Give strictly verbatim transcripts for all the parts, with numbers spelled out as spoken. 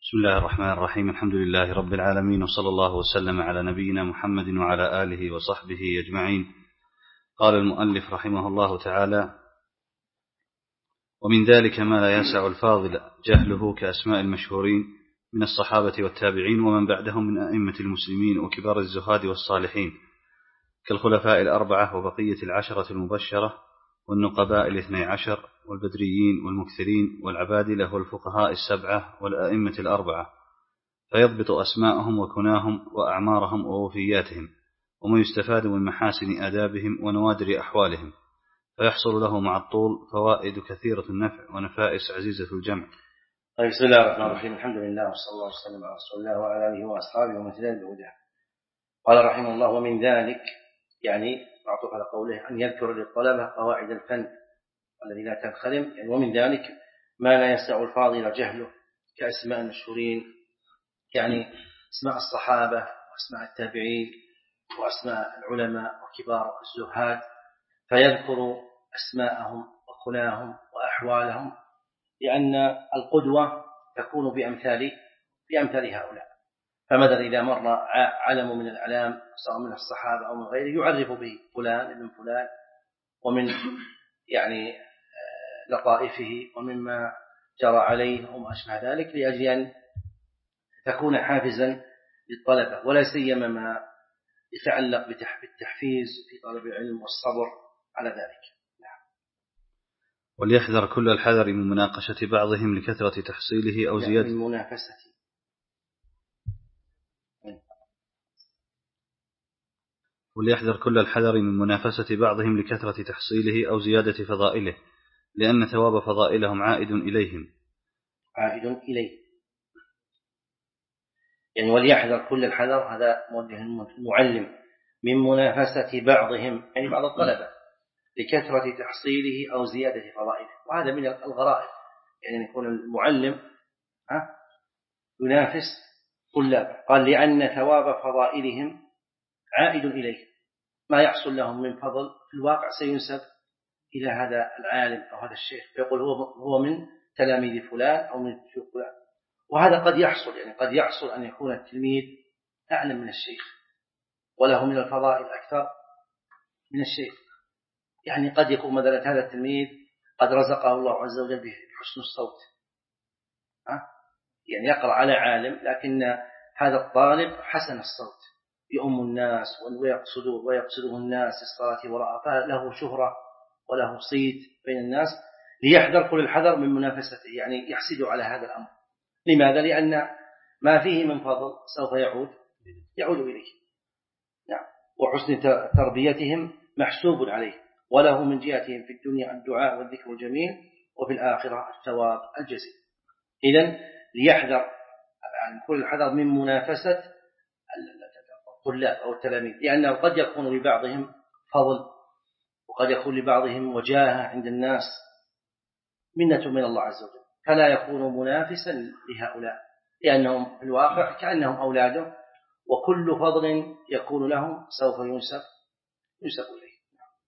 بسم الله الرحمن الرحيم. الحمد لله رب العالمين، وصلى الله وسلم على نبينا محمد وعلى آله وصحبه أجمعين. قال المؤلف رحمه الله تعالى: ومن ذلك ما لا يسع الفاضل جهله كأسماء المشهورين من الصحابة والتابعين ومن بعدهم من أئمة المسلمين وكبار الزهاد والصالحين كالخلفاء الأربعة وبقية العشرة المبشرة والنقباء الاثني عشر والبدريين والمكثرين والعبادلة والفقهاء السبعة والأئمة الأربعة، فيضبط أسماءهم وكناهم وأعمارهم ووفياتهم وما يستفاد من محاسن آدابهم ونوادر أحوالهم، فيحصل له مع الطول فوائد كثيرة النفع ونفائس عزيزة الجمع. طيب، بسم الله الرحمن الرحيم. الحمد لله وصلى الله وسلم على رسول الله وعلى آله وأصحابه ومن اهتدى بهداه. قال رحمه الله: ومن ذلك، يعني معطوف على قوله أن يذكر للطلبة قواعد الفن الذي لا تنخرم، يعني ومن ذلك ما لا يسع الفاضل جهله كأسماء المشهورين، يعني اسماء الصحابة واسماء التابعين واسماء العلماء وكبار الزهاد، فيذكر أسماءهم وكناهم وأحوالهم، لأن القدوة تكون بأمثال بأمثال هؤلاء. فمثلا إذا مر علم من الأعلام سواء من الصحابة أو من غيره يعرف به فلان ابن فلان، ومن يعني لطائفه ومما جرى عليه وما أشبه ذلك، لأجل أن تكون حافزا للطلبة، ولا سيما ما يتعلق بالتحفيز في طلب العلم والصبر على ذلك. وليحذر كل الحذر من مناقشة بعضهم لكثرة تحصيله أو زيادة من منافسة وليحذر كل الحذر من منافسة بعضهم لكثرة تحصيله أو زيادة فضائله، لأن ثواب فضائلهم عائد إليهم عائد إليه يعني وليحذر كل الحذر، هذا موجه المعلم، من منافسة بعضهم، يعني بعض الطلبة، لكثرة تحصيله أو زيادة فضائله. وهذا من الغرائب، يعني يكون المعلم ينافس طلابه. قال: لأن ثواب فضائلهم عائد إليه، ما يحصل لهم من فضل في الواقع سينسب إلى هذا العالم أو هذا الشيخ، فيقول هو هو من تلاميذ فلان أو من شيوخ فلان. وهذا قد يحصل، يعني قد يحصل أن يكون التلميذ أعلم من الشيخ وله من الفضائل أكثر من الشيخ. يعني قد يكون مثلا هذا التلميذ قد رزقه الله عز وجل بحسن الصوت، يعني يقرأ على عالم، لكن هذا الطالب حسن الصوت يؤم الناس ويقصده ويقصده الناس الصلاة وراءه، فله شهرة وله صيت بين الناس. ليحذر كل الحذر من منافسته، يعني يحسد على هذا الأمر. لماذا؟ لأن ما فيه من فضل سوف يعود يعود إليه. نعم. وحسن تربيتهم محسوب عليه، وله من جهتهم في الدنيا الدعاء والذكر الجميل، وفي الآخرة الثواب الجزيل. إذن ليحذر كل الحذر من منافسة الطلاب أو التلاميذ، لأنه قد يكون لبعضهم فضل وقد يكون لبعضهم وجاهة عند الناس، منة من الله عز وجل، فلا يكون منافسا لهؤلاء، لأنهم في الواقع كأنهم أولاده، وكل فضل يكون لهم سوف ينسب ينسب إليه.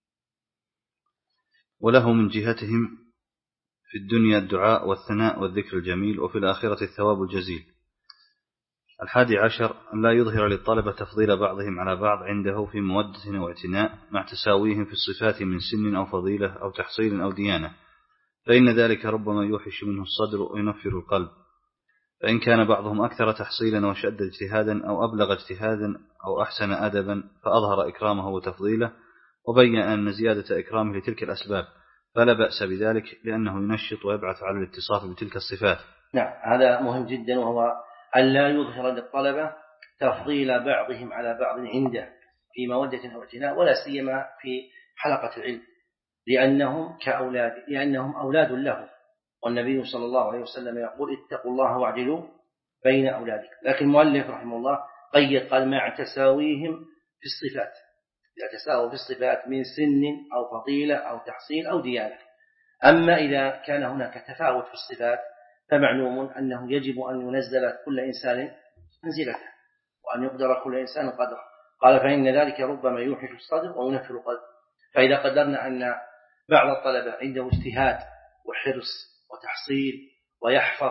وله من جهتهم في الدنيا الدعاء والثناء والذكر الجميل، وفي الآخرة الثواب الجزيل. الحادي عشر أن لا يظهر للطلبة تفضيل بعضهم على بعض عنده في مودة واعتناء، مع تساويهم في الصفات من سن أو فضيلة أو تحصيل أو ديانة، فإن ذلك ربما يوحش منه الصدر وينفر القلب. فإن كان بعضهم أكثر تحصيلا وشد اجتهادا أو أبلغ اجتهادا أو أحسن أدبا فأظهر إكرامه وتفضيله، وبين أن زيادة إكرامه لتلك الأسباب، فلا بأس بذلك، لأنه ينشط ويبعث على الاتصاف بتلك الصفات. نعم، هذا مهم جدا، وهو أن لا يظهر للطلبة تفضيل بعضهم على بعض عنده في مودة أو اعتناء، ولا سيما في حلقة العلم، لأنهم كأولاد لأنهم أولاد له، والنبي صلى الله عليه وسلم يقول: اتقوا الله واعدلوا بين أولادكم. لكن المؤلف رحمه الله قيد، قال: مع تساويهم في الصفات، إذا تساووا في الصفات من سن أو فضيلة أو تحصيل أو ديانة. أما إذا كان هناك تفاوت في الصفات فمعلوم أنه يجب أن ينزل كل إنسان منزلته، وأن يقدر كل إنسان قدره. قال: فإن ذلك ربما يوحش الصدر وينفر القلب. فإذا قدرنا أن بعض الطلبة عنده اجتهاد وحرص وتحصيل ويحفظ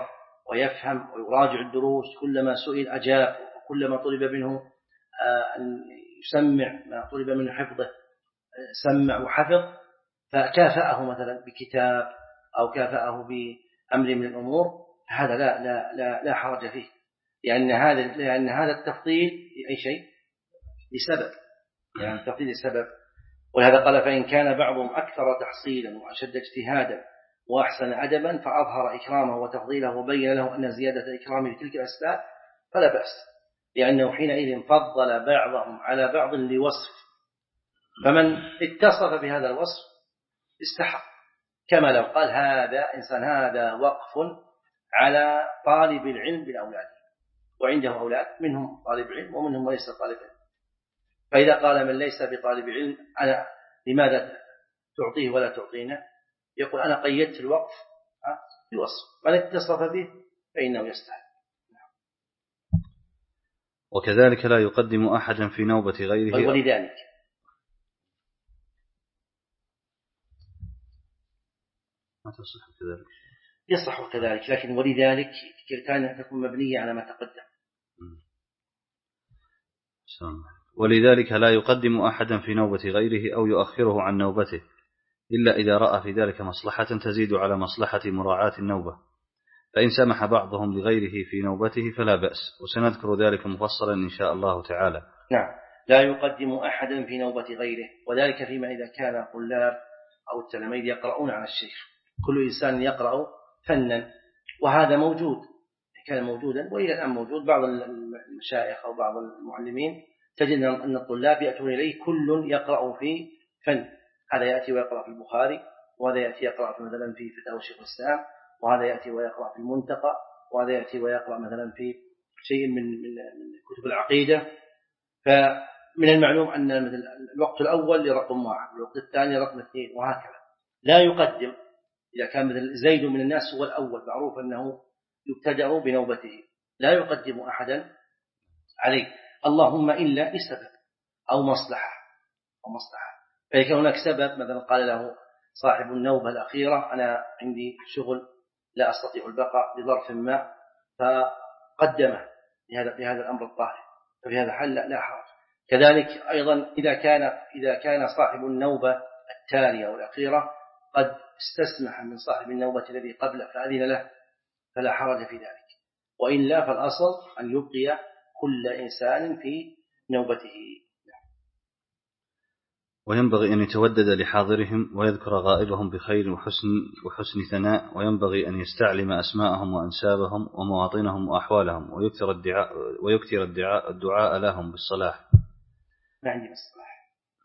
ويفهم ويراجع الدروس، كلما سئل أجاب، وكلما طلب منه أن يسمع ما طلب منه حفظه سمع وحفظ، فكافأه مثلا بكتاب أو كافأه بأمر من الأمور، هذا لا لا لا لا حرج فيه، لأن هذا لأن هذا التفضيل أي شيء لسبب، يعني التفضيل لسبب. ولهذا قال: فإن كان بعضهم أكثر تحصيلا وأشد اجتهادا وأحسن أدبا فأظهر إكرامه وتفضيله وبين له أن زيادة إكرامه لتلك الأسباب فلا بأس، لأنه حينئذ فضل بعضهم على بعض لوصف، فمن اتصف بهذا الوصف استحق، كما لو قال هذا إنسان هذا وقف على طالب العلم بالأولاد، وعنده أولاد منهم طالب علم ومنهم ليس طالب علم، فإذا قال من ليس بطالب علم أنا لماذا تعطيه ولا تعطينا؟ يقول أنا قيدت الوقف بوصف، من اتصف به فإنه يستحق. وكذلك لا يقدم أحدا في نوبة غيره. ولذلك ما تصح كذلك، يصح كذلك، لكن ولذلك كان تكون مبنية على ما تقدم. ولذلك لا يقدم أحدا في نوبة غيره أو يؤخره عن نوبته إلا إذا رأى في ذلك مصلحة تزيد على مصلحة مراعاة النوبة، فإن سمح بعضهم لغيره في نوبته فلا بأس، وسنذكر ذلك مفصلا إن شاء الله تعالى. نعم، لا يقدم أحدا في نوبة غيره، وذلك فيما إذا كان طلاب أو التلاميذ يقرؤون على الشيخ، كل إنسان يقرأ فنا، وهذا موجود كان موجودا وإلى الآن موجود. بعض المشايخ أو بعض المعلمين تجد أن الطلاب يأتون إليه كل يقرأ في فن، هذا يأتي ويقرأ في البخاري، وهذا يأتي يقرأ مثلا في فتاوى شيخ الإسلام، وهذا يأتي ويقرأ في المنتقى، وهذا يأتي ويقرأ مثلا في شيء من من كتب العقيدة. فمن المعلوم أن الوقت الأول لرقم واحد، والوقت الثاني رقم اثنين، وهكذا. لا يقدم إذا كان مثل زيد من الناس هو الأول، معروف أنه يبتدأ بنوبته، لا يقدم أحدا عليه، اللهم إلا لسبب أو مصلحة أو مصلحة. فإذا كان هناك سبب، مثلا قال له صاحب النوبة الأخيرة أنا عندي شغل لا أستطيع البقاء لظرف ما، فقدمه لهذا لهذا الأمر الظاهر، ففي هذا حل لا حرج. كذلك أيضا إذا كان إذا كان صاحب النوبة التالية والأخيرة قد استسمح من صاحب النوبة الذي قبله فأذن له فلا حرج في ذلك، وإلا فالأصل أن يبقي كل إنسان في نوبته. وينبغي أن يتودد لحاضرهم ويذكر غائبهم بخير وحسن, وحسن ثناء، وينبغي أن يستعلم أسماءهم وأنسابهم ومواطنهم وأحوالهم، ويكثر الدعاء, ويكثر الدعاء, الدعاء لهم بالصلاح. ما عندي بالصلاح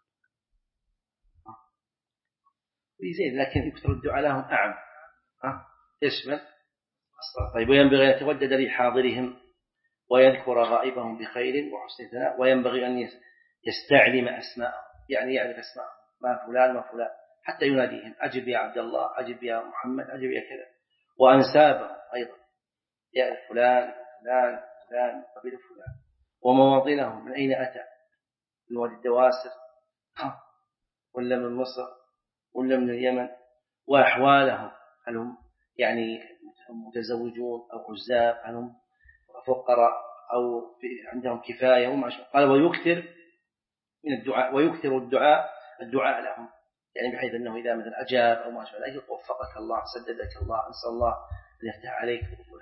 زين، لكن يكثر الدعاء لهم أعم يشمل الصلاة. طيب، وينبغي أن يتودد لحاضرهم ويذكر غائبهم بخير وحسن ثناء، وينبغي أن يستعلم أسماءهم، يعني يعرف أسماءهم، ما فلان ما فلان، حتى يناديهم أجب يا عبد الله، أجب يا محمد، أجب يا كذا. وأنسابهم أيضا، يعرف فلان فلان فلان قبيل فلان، ومواطنهم من أين أتى، من وادي الدواسر ولا من مصر ولا من اليمن، وأحوالهم، هل هم يعني متزوجون أو عزاب، هل هم فقراء أو عندهم كفاية وما شاء. قال ويكثر من الدعاء، ويكثر الدعاء الدعاء لهم، يعني بحيث أنه إذا مثلا أجاب أو ما شاء الله وفقك الله، سددك الله، أسأل الله أن يفتح عليك.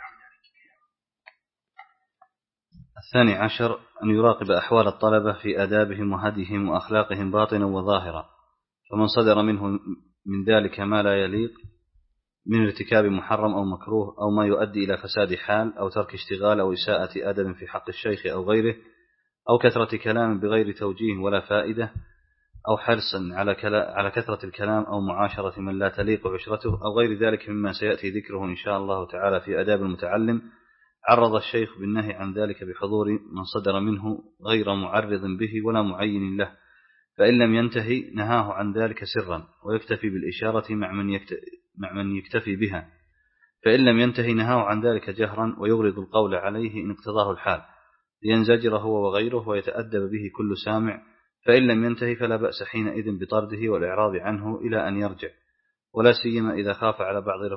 الثاني عشر أن يراقب أحوال الطلبة في آدابهم وهديهم وأخلاقهم باطنا وظاهرا، فمن صدر منه من ذلك ما لا يليق من ارتكاب محرم أو مكروه أو ما يؤدي إلى فساد حال أو ترك اشتغال أو إساءة أدب في حق الشيخ أو غيره، أو كثرة كلام بغير توجيه ولا فائدة، أو حرصا على على كثرة الكلام أو معاشرة من لا تليق عشرته أو غير ذلك مما سيأتي ذكره إن شاء الله تعالى في آداب المتعلم، عرض الشيخ بالنهي عن ذلك بحضور من صدر منه غير معرض به ولا معين له، فإن لم ينتهي نهاه عن ذلك سرا ويكتفي بالإشارة مع من يكتفي, مع من يكتفي بها، فإن لم ينتهي نهاه عن ذلك جهرا ويغرض القول عليه إن اقتضاه الحال، لينزجر هو وغيره ويتأدب به كل سامع، فإن لم ينتهي فلا بأس حينئذ بطرده والإعراض عنه إلى أن يرجع، ولا سيما إذا خاف على بعض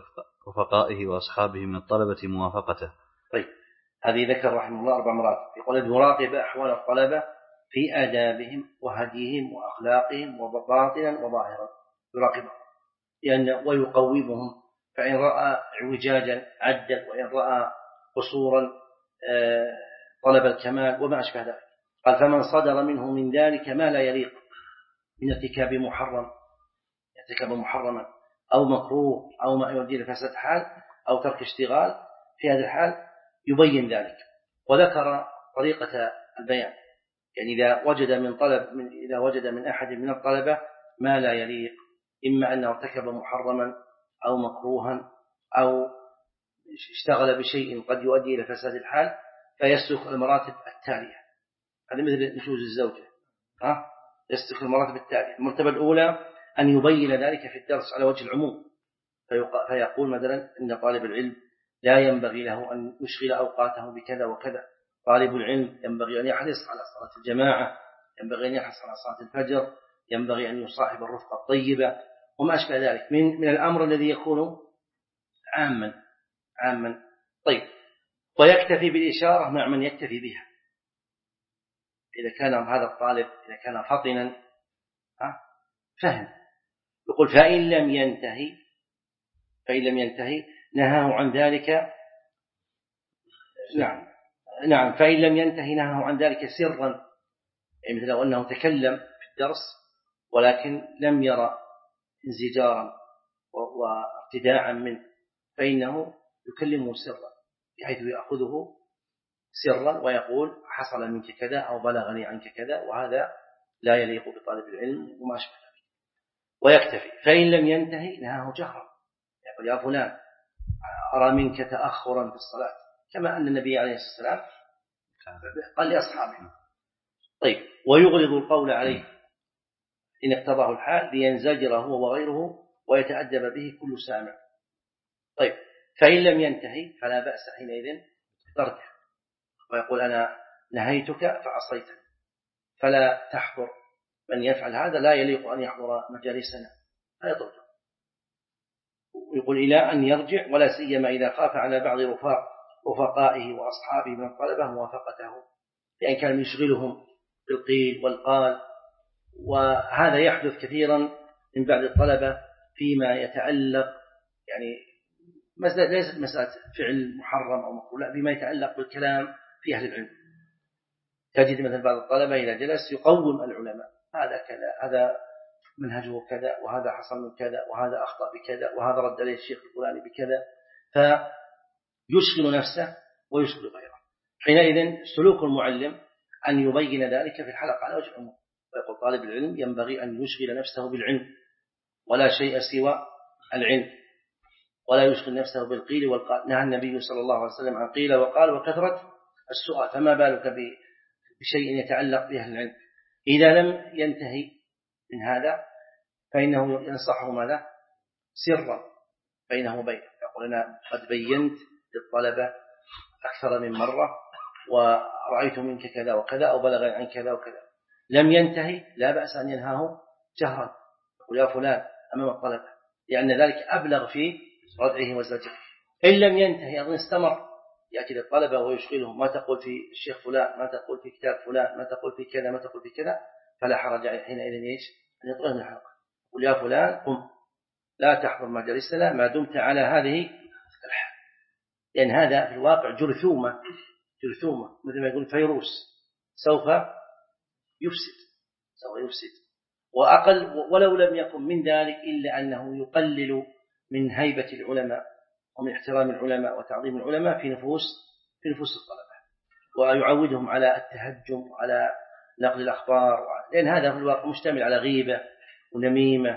رفقائه وأصحابه من الطلبة موافقته. طيب، هذه ذكر رحمه الله أربع مرات. يقول يراقب أحوال الطلبة في آدابهم وهديهم وأخلاقهم وباطنا وظاهرا، يراقبهم لأن ويقومهم، فإن رأى اعوجاجا عدل، وإن رأى قصورا طلب الكمال وما أشبه ذلك. قال فمن صدر منه من ذلك ما لا يليق من ارتكاب محرم، ارتكاب محرما أو مكروه أو ما يؤدي إلى فساد حال أو ترك اشتغال، في هذا الحال يبين ذلك. وذكر طريقة البيان، يعني إذا وجد من طلب من إذا وجد من أحد من الطلبة ما لا يليق، إما أنه ارتكب محرما أو مكروها أو اشتغل بشيء قد يؤدي إلى فساد الحال، فيسلك المراتب التالية. هذا مثل نشوز الزوجة، ها يسلك المراتب التالية. المرتبة الأولى أن يبين ذلك في الدرس على وجه العموم، فيقول مثلا إن طالب العلم لا ينبغي له أن يشغل أوقاته بكذا وكذا، طالب العلم ينبغي أن يحرص على صلاة الجماعة، ينبغي أن يحرص على صلاة الفجر، ينبغي أن يصاحب الرفقة الطيبة وما أشبه ذلك من من الأمر الذي يكون عاما عاما. طيب، ويكتفي بالإشارة مع من يكتفي بها. إذا كان هذا الطالب إذا كان فطنا فهم، يقول فإن لم ينتهي فإن لم ينتهي نهاه عن ذلك. نعم نعم فإن لم ينتهي نهاه عن ذلك سرا، يعني مثل لو أنه تكلم في الدرس ولكن لم يرى انزجارا وارتداعا منه، فإنه يكلمه سرا بحيث يأخذه سرا ويقول حصل منك كذا أو بلغني عنك كذا، وهذا لا يليق بطالب العلم وما أشبه ذلك. ويكتفي. فإن لم ينتهي نهاه جهرا، يقول يا فلان أرى منك تأخرا في الصلاة، كما أن النبي عليه الصلاة والسلام قال لأصحابه. طيب، ويغلظ القول عليه إن اقتضاه الحال لينزجر هو وغيره ويتأدب به كل سامع. طيب، فإن لم ينتهي فلا بأس حينئذ تركه، ويقول أنا نهيتك فعصيتني، فلا تحضر. من يفعل هذا لا يليق أن يحضر مجالسنا، فيطرده. ويقول إلى أن يرجع، ولا سيما إذا خاف على بعض رفاق رفقائه وأصحابه من الطلبة موافقته، لأن كان يشغلهم بالقيل والقال. وهذا يحدث كثيرا من بعض الطلبة فيما يتعلق، يعني ليست مسألة فعل محرم أو مكروه، لا، بما يتعلق بالكلام في أهل العلم. تجد مثل بعض الطلبة إذا جلس يقوم العلماء، هذا كذا، هذا منهجه كذا، وهذا حصل من كذا، وهذا أخطأ بكذا، وهذا رد عليه الشيخ الفلاني بكذا، فيشغل نفسه ويشغل غيره. حينئذ سلوك المعلم أن يبين ذلك في الحلقة على وجه العموم، ويقول طالب العلم ينبغي أن يشغل نفسه بالعلم ولا شيء سوى العلم، ولا يشغل نفسه بالقيل والقال. نهى النبي صلى الله عليه وسلم عن قيل وقال وكثرة السؤال، فما بالك بشيء يتعلق بأهل العلم. إذا لم ينتهي من هذا فإنه ينصحه ماذا؟ سرا بينه وبينه، يقول أنا قد بينت للطلبة أكثر من مرة ورأيت منك كذا وكذا أو بلغ عن كذا وكذا. لم ينتهي لا بأس أن ينهاه جهرا، يقول يا فلان أمام الطلبة، لأن ذلك أبلغ في ردعه وزجره. إن لم ينتهي أظن استمر يأتي للطلبة ويشغلهم، ما تقول في الشيخ فلان، ما تقول في كتاب فلان، ما تقول في كذا، ما تقول في كذا، فلا حرج حينئذ إيش أن يطلع من الحلقة. قل يا فلان قم لا تحضر مجالسنا ما دمت على هذه الحال، لأن هذا في الواقع جرثومة جرثومة مثل ما يقول فيروس، سوف يفسد سوف يفسد وأقل، ولو لم يكن من ذلك إلا أنه يقلل من هيبة العلماء ومن احترام العلماء وتعظيم العلماء في نفوس في نفوس الطلبة، ويعودهم على التهجم وعلى نقل الأخبار، لأن هذا في الواقع مشتمل على غيبة ونميمة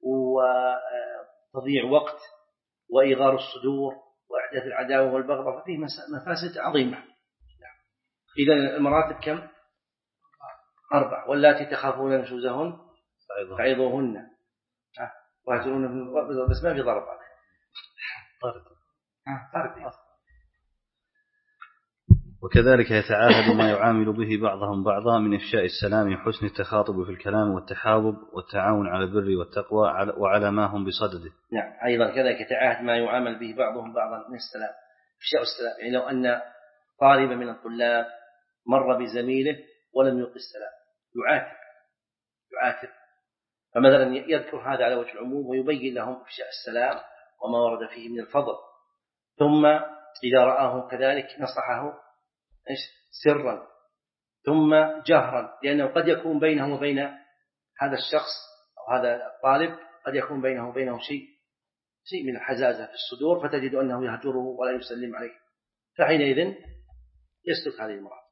وتضييع وقت وإغار الصدور وإحداث العداوة والبغضاء، ففيه مفاسد عظيمة. إذا المراتب كم؟ أربع. واللاتي تخافون نشوزهن فعظوهن واهجروهن، بس ما في ضرب طرد طرد. وكذلك يتعاهد ما يعامل به بعضهم بعضا من إفشاء السلام، حسن التخاطب في الكلام والتحابب والتعاون على البر والتقوى وعلى ما هم بصدده. نعم، أيضا كذلك يتعاهد ما يعامل به بعضهم بعضا من السلام، إفشاء السلام. يعني لو أن طالب من الطلاب مر بزميله ولم يلقي السلام يعاتب يعاتب فمثلا يذكر هذا على وجه العموم ويبين لهم إفشاء السلام وما ورد فيه من الفضل، ثم إذا رآه كذلك نصحه إيش سرا ثم جهرا، لأنه قد يكون بينه وبين هذا الشخص أو هذا الطالب قد يكون بينه وبينه شيء شيء من الحزازة في الصدور، فتجد أنه يهجره ولا يسلم عليه، فحينئذ يسلك هذه المرأة.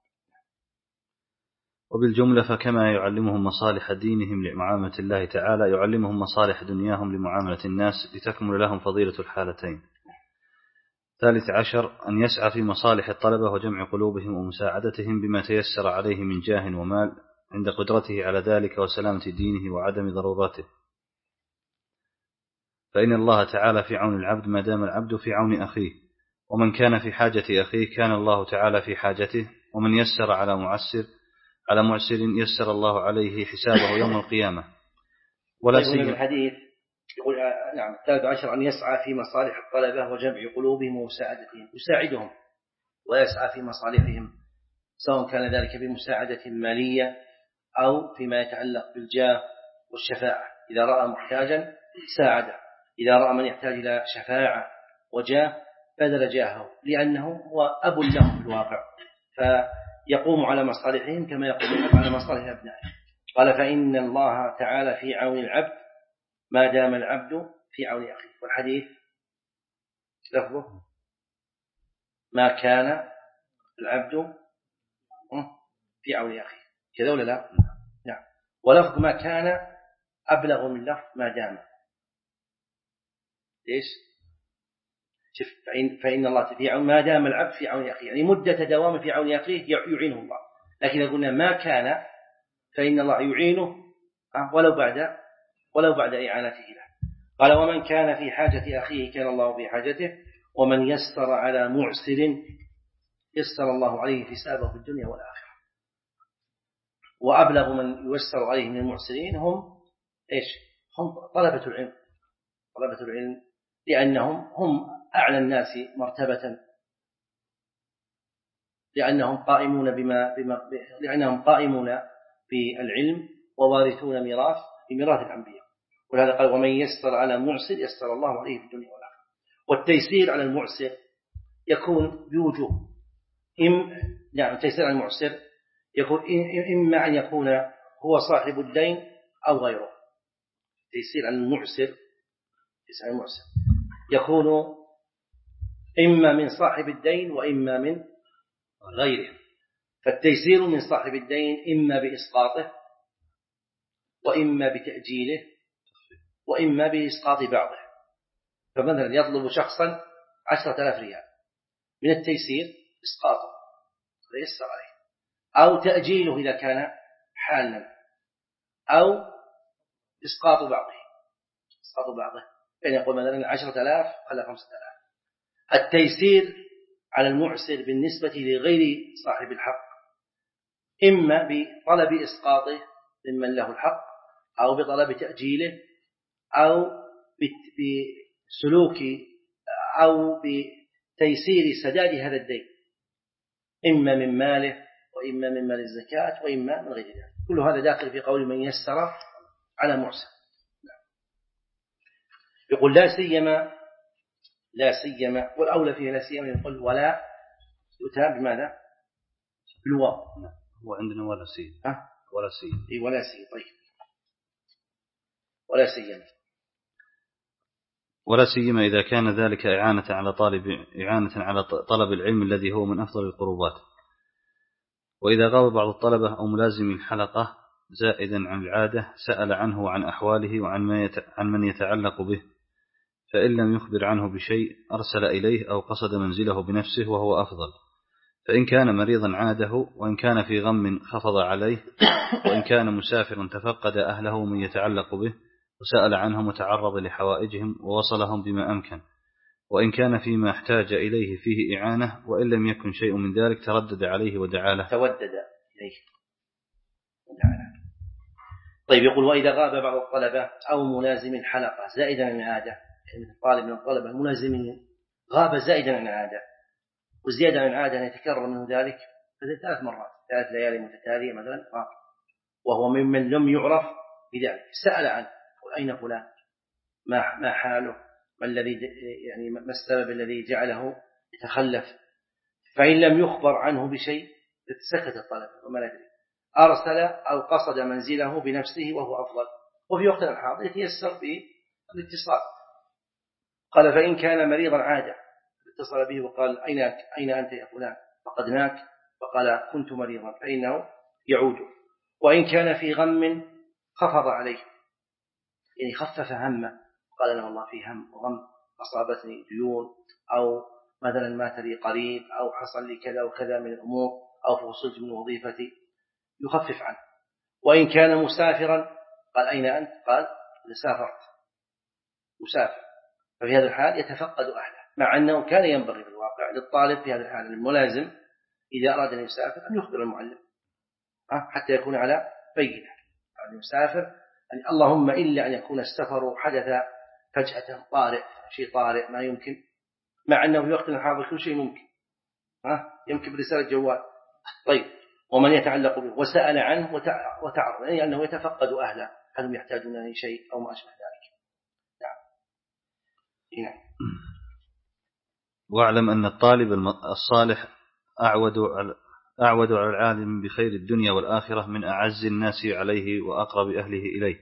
وبالجملة فكما يعلمهم مصالح دينهم لمعاملة الله تعالى يعلمهم مصالح دنياهم لمعاملة الناس لتكمل لهم فضيلة الحالتين. ثالث عشر أن يسعى في مصالح الطلبة وجمع قلوبهم ومساعدتهم بما تيسر عليه من جاه ومال عند قدرته على ذلك وسلامة دينه وعدم ضرورته، فإن الله تعالى في عون العبد ما دام العبد في عون أخيه، ومن كان في حاجة أخيه كان الله تعالى في حاجته، ومن يسر على معسر على معسر يسر الله عليه حسابه يوم القيامة. ولا سيما الحديث يقول نعم الثالث عشر أن يسعى في مصالح الطلبة وجمع قلوبهم ومساعدتهم، يساعدهم ويسعى في مصالحهم، سواء كان ذلك بمساعدة مالية أو فيما يتعلق بالجاه والشفاعة، إذا رأى محتاجا ساعده، إذا رأى من يحتاج إلى شفاعة وجاه بذل جاهه، لأنه هو أب لهم في الواقع، فيقوم على مصالحهم كما يقوم على مصالح أبنائه. قال فإن الله تعالى في عون العبد ما دام العبد في عون أخيه، والحديث لفظه ما كان العبد في عون أخيه، كذا ولا لا؟ نعم. ولفظ ما كان أبلغ من لفظ ما دام. ليش؟ شوف فإن, فإن الله في عون ما دام العبد في عون أخيه، يعني مدة دوام في عون أخيه يعينه الله، لكن إذا قلنا ما كان فإن الله يعينه ولو بعد ولو بعد إعانته له. قال ومن كان في حاجة أخيه كان الله في حاجته، ومن يسر على معسر يسر الله عليه حسابه في الدنيا والآخرة. وأبلغ من يسر عليه من المعسرين هم إيش؟ هم طلبة العلم، طلبة العلم لأنهم هم أعلى الناس مرتبة، لأنهم قائمون بما بما لأنهم قائمون بالعلم ووارثون ميراث بميراث الأنبياء. ولهذا قال ومن يسر على معسر يسر الله عليه في الدنيا والآخرة. والتيسير على المعسر يكون بوجوه، إم يعني التيسير على المعسر يكون إما أن يكون هو صاحب الدين أو غيره. التيسير على المعسر التيسير على المعسر يكون إما من صاحب الدين وإما من غيره. فالتيسير من صاحب الدين إما بإسقاطه وإما بتأجيله وإما بإسقاط بعضه. فمثلا يطلب شخصا عشرة آلاف ريال، من التيسير إسقاطه ليسر عليه، أو تأجيله إذا كان حالا، أو إسقاط بعضه إسقاط بعضه يعني يقول مثلا عشرة آلاف على خمسة آلاف. التيسير على المعسر بالنسبة لغير صاحب الحق إما بطلب إسقاطه ممن له الحق، أو بطلب تأجيله، أو بسلوك أو بتيسير سداد هذا الدين، إما من ماله وإما من مال الزكاة وإما من غير ذلك. كل هذا داخل في قول من يسر على معسر. يقول لا سيما لا سيما والأولى فيه لا سيما يقول ولا يؤتى بماذا؟ بالواو. هو عندنا ولا سي ها ولا سي اي ولا سي. طيب ولا سيما ولا سيما إذا كان ذلك إعانة على طالب إعانة على طلب العلم الذي هو من أفضل القربات. وإذا غاب بعض الطلبة أو ملازم الحلقة زائدا عن العادة سأل عنه وعن أحواله وعن ما يت... عن من يتعلق به، فإن لم يخبر عنه بشيء أرسل إليه أو قصد منزله بنفسه وهو أفضل. فإن كان مريضا عاده، وإن كان في غم خفض عليه، وإن كان مسافر تفقد أهله من يتعلق به وسأل عنهم وتعرض لحوائجهم ووصلهم بما أمكن. وإن كان فيما احتاج إليه فيه إعانة، وإن لم يكن شيء من ذلك تردد عليه ودعا له. تودد إليه ودعا له. طيب، يقول وإذا غاب بعض الطلبة أو ملازم حلقة زائدا عن العادة، يعني الطالب من الطلبة الملازمين غاب زائدا عن العادة، وزيادة عن العادة أن يتكرر منه ذلك فذلك ثلاث مرات، ثلاث ليالي متتالية مثلا، وهو ممن لم يعرف بذلك، سأل عنه أين فلان، ما ما حاله، ما الذي يعني ما السبب الذي جعله يتخلف، فإن لم يخبر عنه بشيء سكت الطلب وما ندري، أرسل أو قصد منزله بنفسه وهو أفضل، وفي وقت الحاضر يتيسر في الاتصال. قال فإن كان مريضا عادة اتصل به وقال أين أين أنت يا فلان، فقدناك، فقال كنت مريضا، فإنه يعود. وإن كان في غم خفض عليه، يعني خفف همه، قال له والله في هم وغم، أصابتني ديون، أو مثلا مات لي قريب، أو حصل لي كذا وكذا من الأمور، أو فصلت من وظيفتي، يخفف عنه. وإن كان مسافرا قال أين أنت، قال سافرت مسافر، ففي هذا الحال يتفقد أهله، مع أنه كان ينبغي في الواقع للطالب في هذا الحال الملازم إذا أراد أن يسافر أن يخبر المعلم حتى يكون على بينة أن يسافر، يعني اللهم إلا أن يكون السفر حدث فجأة طارئ، شيء طارئ ما يمكن، مع أنه في وقت الحاضر كل شيء ممكن، ها يمكن برسالة جوال. طيب، ومن يتعلق به وسأل عنه وتعرض، يعني أنه يتفقد أهله هل هم يحتاجون إلى شيء أو ما أشبه ذلك. نعم. نعم. واعلم أن الطالب الصالح أعود أعود على العالم بخير الدنيا والآخرة من أعز الناس عليه وأقرب أهله إليه،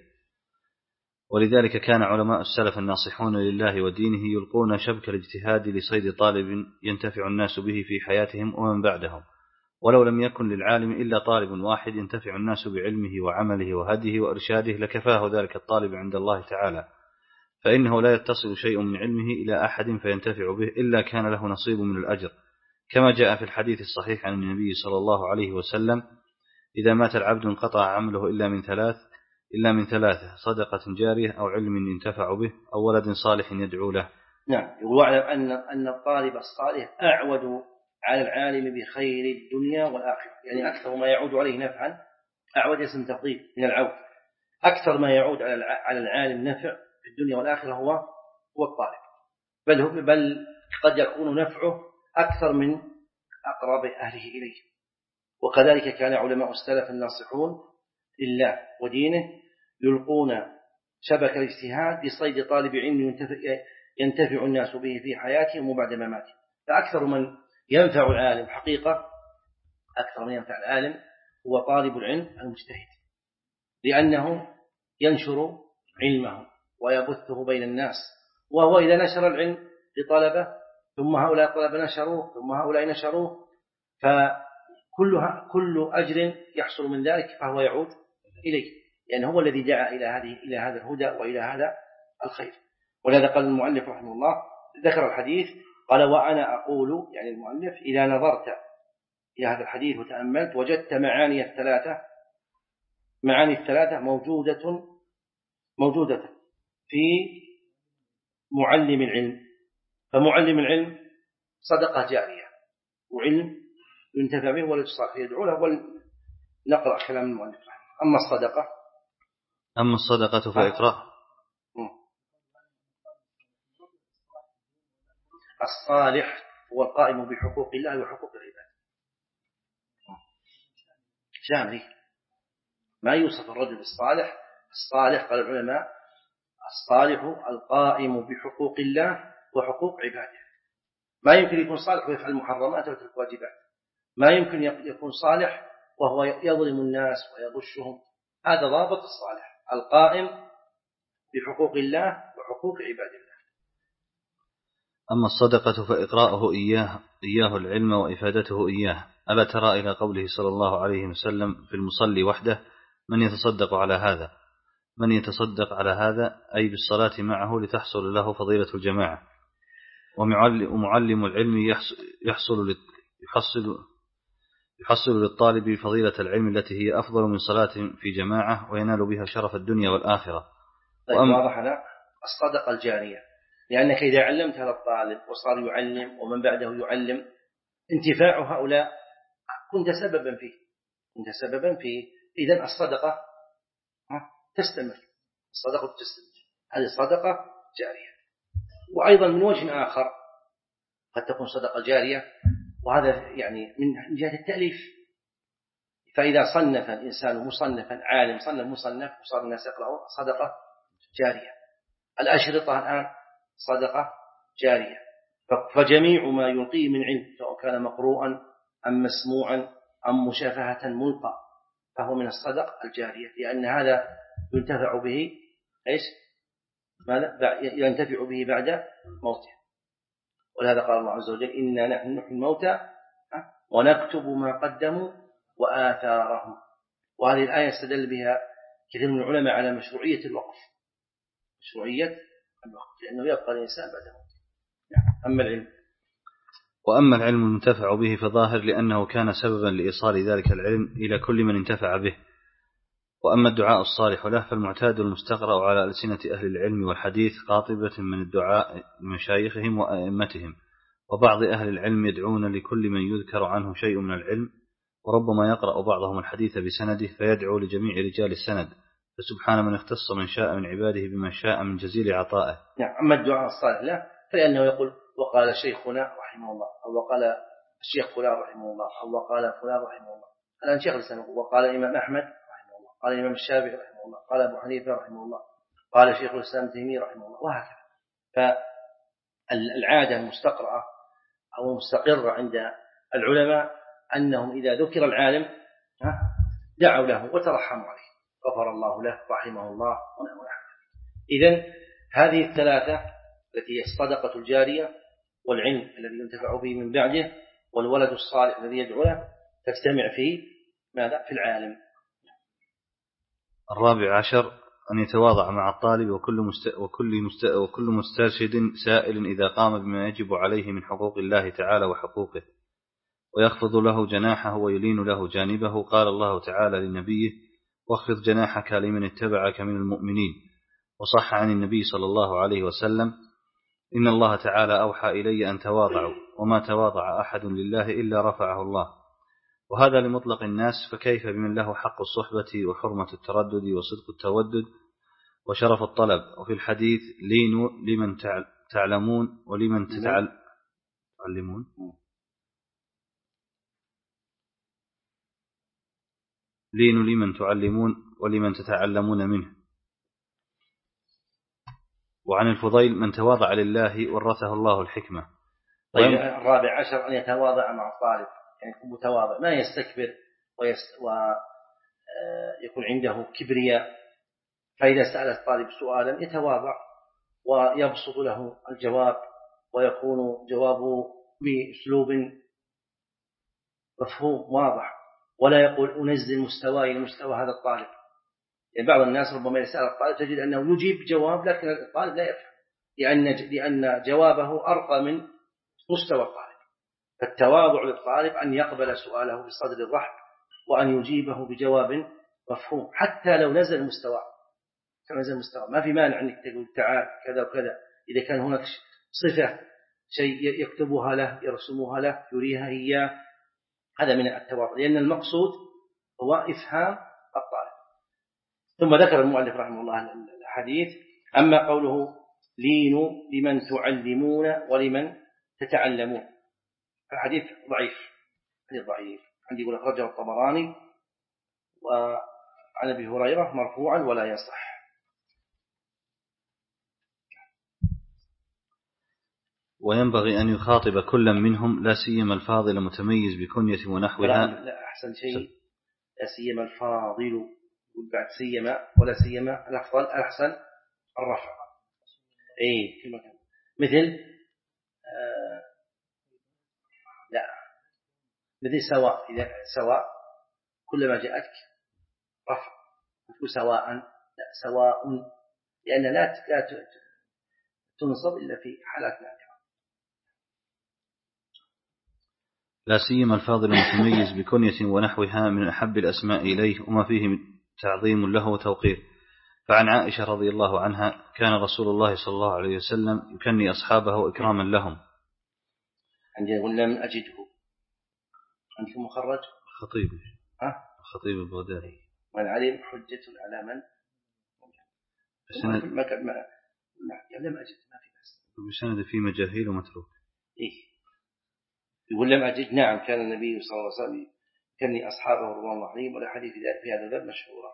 ولذلك كان علماء السلف الناصحون لله ودينه يلقون شبك الاجتهاد لصيد طالب ينتفع الناس به في حياتهم ومن بعدهم، ولو لم يكن للعالم إلا طالب واحد ينتفع الناس بعلمه وعمله وهديه وإرشاده لكفاه ذلك الطالب عند الله تعالى، فإنه لا يتصل شيء من علمه إلى أحد فينتفع به إلا كان له نصيب من الأجر، كما جاء في الحديث الصحيح عن النبي صلى الله عليه وسلم: إذا مات العبد انقطع عمله إلا من ثلاث إلا من ثلاثة: صدقة جارية، أو علم ينتفع به، أو ولد صالح يدعو له. نعم. واعلم أن أن الطالب الصالح أعود على العالم بخير الدنيا والآخرة، يعني أكثر ما يعود عليه نفعا، أعود اسم تفضيل من العود، أكثر ما يعود على العالم نفع في الدنيا والآخرة هو هو الطالب، بل هو بل قد يكون نفعه أكثر من أقرب أهله إليه. وكذلك كان علماء السلف الناصحون لله ودينه يلقون شبك الاجتهاد لصيد طالب علم ينتفع, ينتفع الناس به في حياتهم وبعد مماتهم. فأكثر من ينفع العالم حقيقة، أكثر من ينفع العالم هو طالب العلم المجتهد، لأنه ينشر علمه ويبثه بين الناس، وهو إذا نشر العلم لطلبة ثم هؤلاء الطلبة نشروه ثم هؤلاء نشروه، فكل كل أجر يحصل من ذلك فهو يعود إليه، لأن هو الذي دعا إلى هذه إلى هذا الهدى وإلى هذا الخير. ولهذا قال المؤلف رحمه الله، ذكر الحديث قال: وأنا أقول، يعني المؤلف، إذا نظرت إلى هذا الحديث وتأملت وجدت معاني الثلاثة معاني الثلاثة موجودة موجودة في معلم العلم. فمعلم العلم صدقة جارية، وعلم ينتفع به ولا تصاحب يدعو له. ونقرأ كلام المؤلف. أما الصدقة أما الصدقة فإقرأ. الصالح هو القائم بحقوق الله وحقوق العباد. شامل ما يوصف الرجل الصالح. الصالح قال العلماء: الصالح القائم بحقوق الله وحقوق عباده. ما يمكن يكون صالح ويفعل المحرمات ويترك الواجبات، ما يمكن يكون صالح وهو يظلم الناس ويغشهم. هذا ضابط الصالح: القائم بحقوق الله وحقوق عباد الله. أما الصدقة فإقراءه إياه إياه العلم وإفادته إياه. ألا ترى إلى قوله صلى الله عليه وسلم في المصلي وحده: من يتصدق على هذا من يتصدق على هذا أي بالصلاة معه لتحصل له فضيلة الجماعة. ومعلم العلم يحصل يحصل يحصل للطالب فضيلة العلم التي هي أفضل من صلاة في جماعة، وينال بها شرف الدنيا والآخرة. طيب، واضح هذا. الصدقة الجارية لأنك إذا علمت هذا الطالب وصار يعلم ومن بعده يعلم، انتفاع هؤلاء كنت سببا فيه كنت سببا فيه إذن الصدقة تستمر، الصدقة تستمر، هذه صدقة جارية. وأيضا من وجه آخر قد تكون صدقة جارية، وهذا يعني من جهة التأليف، فإذا صنف الإنسان مصنفا، عالم صنف مصنف وصار الناس يقرأون، صدقة جارية. الأشرطة الآن صدقة جارية. فجميع ما يلقيه من علم سواء كان مقروءا أم مسموعا أم مشافهة ملقى فهو من الصدقة الجارية، لأن هذا ينتفع به إيش؟ ماذا؟ ينتفع به بعد موته. ولهذا قال الله عز وجل إنا نحن نحيي الموتى ونكتب ما قدموا وآثارهم. وهذه الآية استدل بها كثير من العلماء على مشروعية الوقف، مشروعية الوقف لأنه يبقى الإنسان بعد موته. أما العلم وأما العلم المنتفع به فظاهر لأنه كان سببا لإيصال ذلك العلم إلى كل من انتفع به. وأما الدعاء الصالح له فالمعتاد المستقرأ على ألسنة أهل العلم والحديث قاطبة من الدعاء لمشايخهم وأئمتهم، وبعض أهل العلم يدعون لكل من يذكر عنه شيء من العلم، وربما يقرأ بعضهم الحديث بسنده فيدعو لجميع رجال السند، فسبحان من اختص من شاء من عباده بما شاء من جزيل عطائه. نعم. أما الدعاء الصالح له فلأنه يقول وقال شيخنا رحمه الله، أو وقال الشيخ فلان رحمه الله، أو وقال فلان رحمه الله. الآن شيخ الإسلام وقال الإمام أحمد رحمه الله، قال الإمام الشافعي رحمه الله، قال أبو حنيفة رحمه الله، قال شيخ الإسلام تيمية رحمه الله، وهكذا. فالعادة المستقرأة أو المستقرة عند العلماء أنهم إذا ذكر العالم دعوا له وترحموا عليه، غفر الله له رحمه الله ونحن. إذن هذه الثلاثة التي هي الصدقة الجارية والعلم الذي ينتفع به من بعده والولد الصالح الذي يدعو له تجتمع في ماذا؟ في العالم. الرابع عشر أن يتواضع مع الطالب وكل مست... وكل مست... وكل مسترشد سائل إذا قام بما يجب عليه من حقوق الله تعالى وحقوقه، ويخفض له جناحه ويلين له جانبه. قال الله تعالى لنبيه واخفض جناحك لمن اتبعك من المؤمنين. وصح عن النبي صلى الله عليه وسلم إن الله تعالى أوحى إلي أن تواضعوا، وما تواضع أحد لله إلا رفعه الله. وهذا لمطلق الناس، فكيف بمن له حق الصحبة وحرمة التردد وصدق التودد وشرف الطلب. وفي الحديث لينوا لمن تعلمون ولمن تتعلمون لينوا لمن تعلمون ولمن تتعلمون منه. وعن الفضيل من تواضع لله ورثه الله الحكمة. طيب الرابع عشر أن يتواضع مع الطالب، يعني يكون متواضع ما يستكبر ويست... ويكون عنده كبرياء. فإذا سأل الطالب سؤالا يتواضع ويبسط له الجواب، ويكون جوابه بأسلوب مفهوم واضح، ولا يقول أنزل مستواي لمستوى هذا الطالب. يعني بعض الناس ربما يسأل الطالب تجد أنه يجيب جواب لكن الطالب لا يفهم، لأن لأن جوابه أرقى من مستوى الطالب. فالتواضع للطالب أن يقبل سؤاله بصدر الرحب وأن يجيبه بجواب مفهوم، حتى لو نزل مستوى نزل مستوى ما في مانع أنك تقول تعال كذا وكذا. إذا كان هناك صفة شيء يكتبها له يرسمها له يريها إياه، هذا من التواضع، لأن المقصود هو إفهام الطالب. ثم ذكر المؤلف رحمه الله الحديث. أما قوله لينوا لمن تعلمون ولمن تتعلمون، الحديث ضعيف، حديث ضعيف عندي يقول أخرجه الطبراني وعن أبي هريرة مرفوعا ولا يصح. وينبغي أن يخاطب كل منهم لا سيما الفاضل المتميز بكنية ونحوها. لا أحسن شيء لا سيما الفاضل بعد سيما ولا سيما الأفضل الأحسن الرفع. إيه في مكان مثل آه لا مثل سواء، إذا سواء كلما جاءتك رفع تقول سواء لا سواء، لأن لا لا تنصب إلا في حالات نادرة. لا سيما الفاضل المتميز بكنية ونحوها من أحب الأسماء إليه، وما فيه تعظيم له وتوقير. فعن عائشة رضي الله عنها كان رسول الله صلى الله عليه وسلم يكني أصحابه إكراما لهم. عندي يقول لم أجده، أنت مخرج خطيب ها خطيب البغدادي. والعلم حجة على من بسند ما كان ما لم أجد ما في بس بسند في مجاهيل ومتروك. إيه يقول لم أجد. نعم كان النبي صلى الله عليه وسلم كني أصحابه رضوان الله عليهم، والحديث في هذا الباب مشهورا.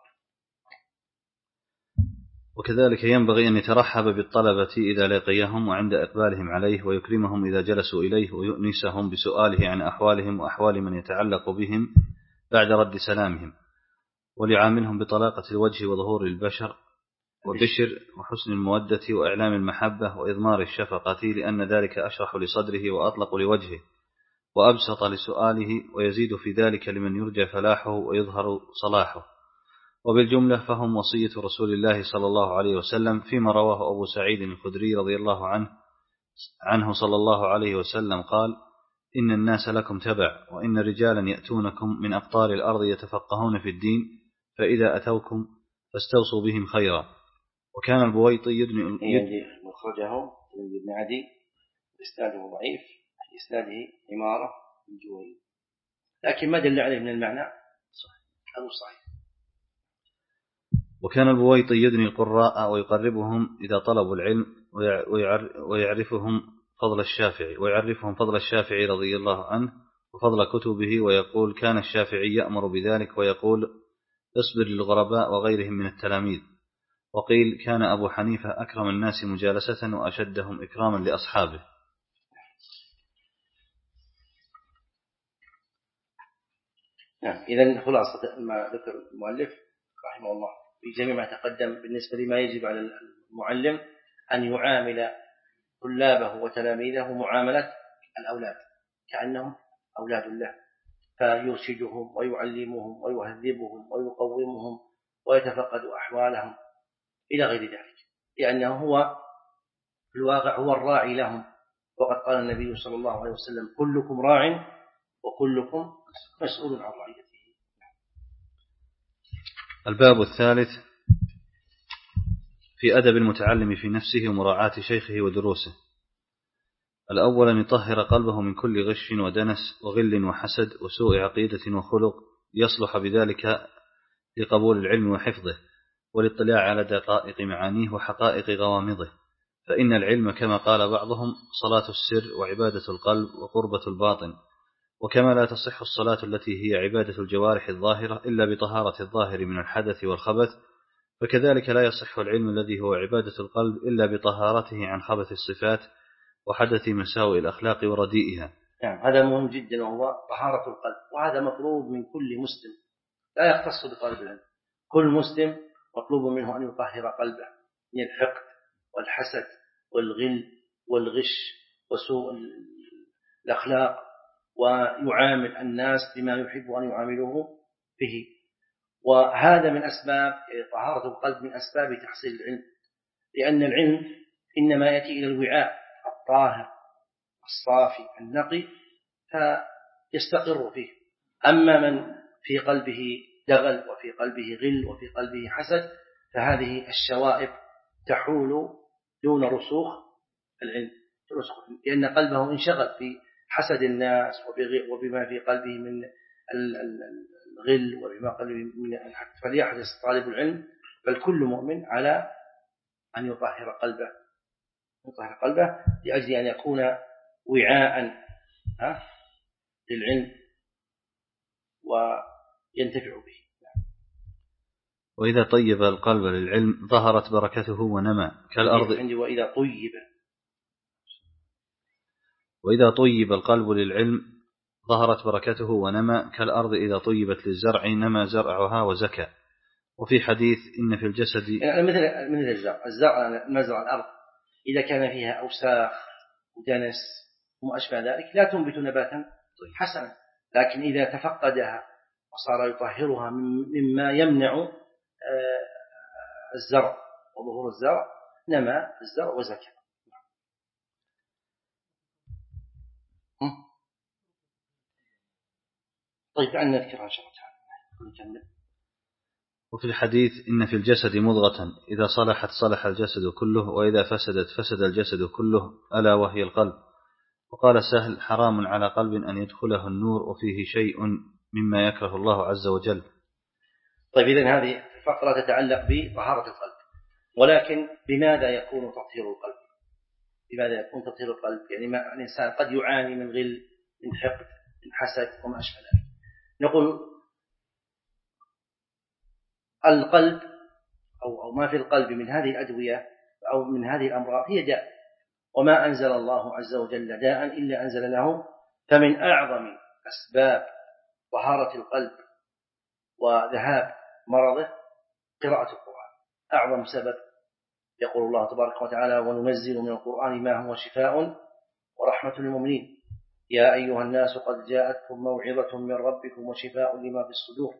وكذلك ينبغي أن يترحب بالطلبة إذا لقيهم وعند إقبالهم عليه، ويكرمهم إذا جلسوا إليه، ويؤنسهم بسؤاله عن أحوالهم وأحوال من يتعلق بهم بعد رد سلامهم، وليعاملهم بطلاقة الوجه وظهور البشر وبشر وحسن المودة وإعلام المحبة وإضمار الشفقة، لأن ذلك أشرح لصدره وأطلق لوجهه وأبسط لسؤاله، ويزيد في ذلك لمن يرجى فلاحه ويظهر صلاحه. وبالجملة فهم وصية رسول الله صلى الله عليه وسلم، فيما رواه أبو سعيد الخدري رضي الله عنه عنه صلى الله عليه وسلم قال: إن الناس لكم تبع، وإن رجالا يأتونكم من أقطار الأرض يتفقهون في الدين، فإذا أتوكم فاستوصوا بهم خيرا. وكان البويطي يدني يدني مخرجه ابن عدي، إسناده ضعيف، في إسناده عمارة بن جويل، لكن ما دل عليه من المعنى صحيح أو صحيح. وكان البويطي يدني القراء ويقربهم إذا طلبوا العلم، ويعرفهم فضل الشافعي ويعرفهم فضل الشافعي رضي الله عنه وفضل كتبه، ويقول: كان الشافعي يأمر بذلك، ويقول: اصبر للغرباء وغيرهم من التلاميذ. وقيل: كان أبو حنيفة أكرم الناس مجالسة وأشدهم إكراما لأصحابه. نعم. إذن خلاصة ما ذكر المؤلف رحمه الله في جميع ما تقدم بالنسبة لما يجب على المعلم أن يعامل طلابه وتلاميذه معاملة الأولاد كأنهم أولاد الله، فيرشدهم ويعلمهم ويهذبهم ويقومهم ويتفقد أحوالهم إلى غير ذلك، لأنه هو في الواقع هو الراعي لهم. وقد قال النبي صلى الله عليه وسلم: كلكم راع وكلكم مسؤول عن رعيته. الباب الثالث في أدب المتعلم في نفسه ومراعاة شيخه ودروسه. الأول أن يطهر قلبه من كل غش ودنس وغل وحسد وسوء عقيدة وخلق، يصلح بذلك لقبول العلم وحفظه والاطلاع على دقائق معانيه وحقائق غوامضه. فإن العلم كما قال بعضهم صلاة السر وعبادة القلب وقربة الباطن. وكما لا تصح الصلاة التي هي عبادة الجوارح الظاهرة إلا بطهارة الظاهر من الحدث والخبث، فكذلك لا يصح العلم الذي هو عبادة القلب إلا بطهارته عن خبث الصفات وحدث مساوئ الأخلاق ورديئها. يعني هذا مهم جدا، وهو طهارة القلب، وهذا مطلوب من كل مسلم، لا يختص بطالب العلم. كل مسلم مطلوب منه أن يطهر قلبه من الحقد والحسد والغل والغش وسوء الأخلاق، ويعامل الناس بما يحب أن يعاملوه به. وهذا من أسباب طهارة القلب، من أسباب تحصيل العلم، لأن العلم إنما يأتي إلى الوعاء الطاهر الصافي النقي فيستقر فيه. أما من في قلبه دغل وفي قلبه غل وفي قلبه حسد، فهذه الشوائب تحول دون رسوخ العلم، لأن قلبه انشغل في حسد الناس وبما في قلبه من الغل وبما قلبه من الحقد. فليحرص طالب العلم، بل كل مؤمن، على أن يطهر قلبه يطهر قلبه لأجل أن يكون وعاء للعلم وينتفع به. وإذا طيب القلب للعلم ظهرت بركته ونمى كالأرض. عندي وإذا طيب وإذا طيب القلب للعلم ظهرت بركته ونمى كالأرض إذا طيبت للزرع نمى زرعها وزكى. وفي حديث إن في الجسد يعني مثل مثل الزرع الزرع مزرع الأرض إذا كان فيها أوساخ ودنس وما أشبه ذلك لا تنبت نباتا حسنا، لكن إذا تفقدها وصار يطهرها مما يمنع الزرع وظهور الزرع نمى الزرع وزكى. طيب أن نذكرها إن شاء الله تعالى. وفي الحديث إن في الجسد مضغة إذا صلحت صلح الجسد كله وإذا فسدت فسد الجسد كله ألا وهي القلب. وقال سهل حرام على قلب أن يدخله النور وفيه شيء مما يكره الله عز وجل. طيب إذن هذه فقرة تتعلق بطهارة القلب، ولكن بماذا يكون تطهير القلب؟ بماذا يكون تطهير القلب؟ يعني ما الإنسان قد يعاني من غل، من حقد، من حسد وما أشبه ذلك. نقول القلب أو, أو ما في القلب من هذه الأدوية أو من هذه الأمراض هي داء، وما أنزل الله عز وجل داء إلا أنزل له. فمن أعظم أسباب طهارة القلب وذهاب مرضه قراءة القرآن، أعظم سبب. يقول الله تبارك وتعالى وننزل من القرآن ما هو شفاء ورحمة للمؤمنين يا أيها الناس قد جاءتكم موعظة من ربكم وشفاء لما في الصدور.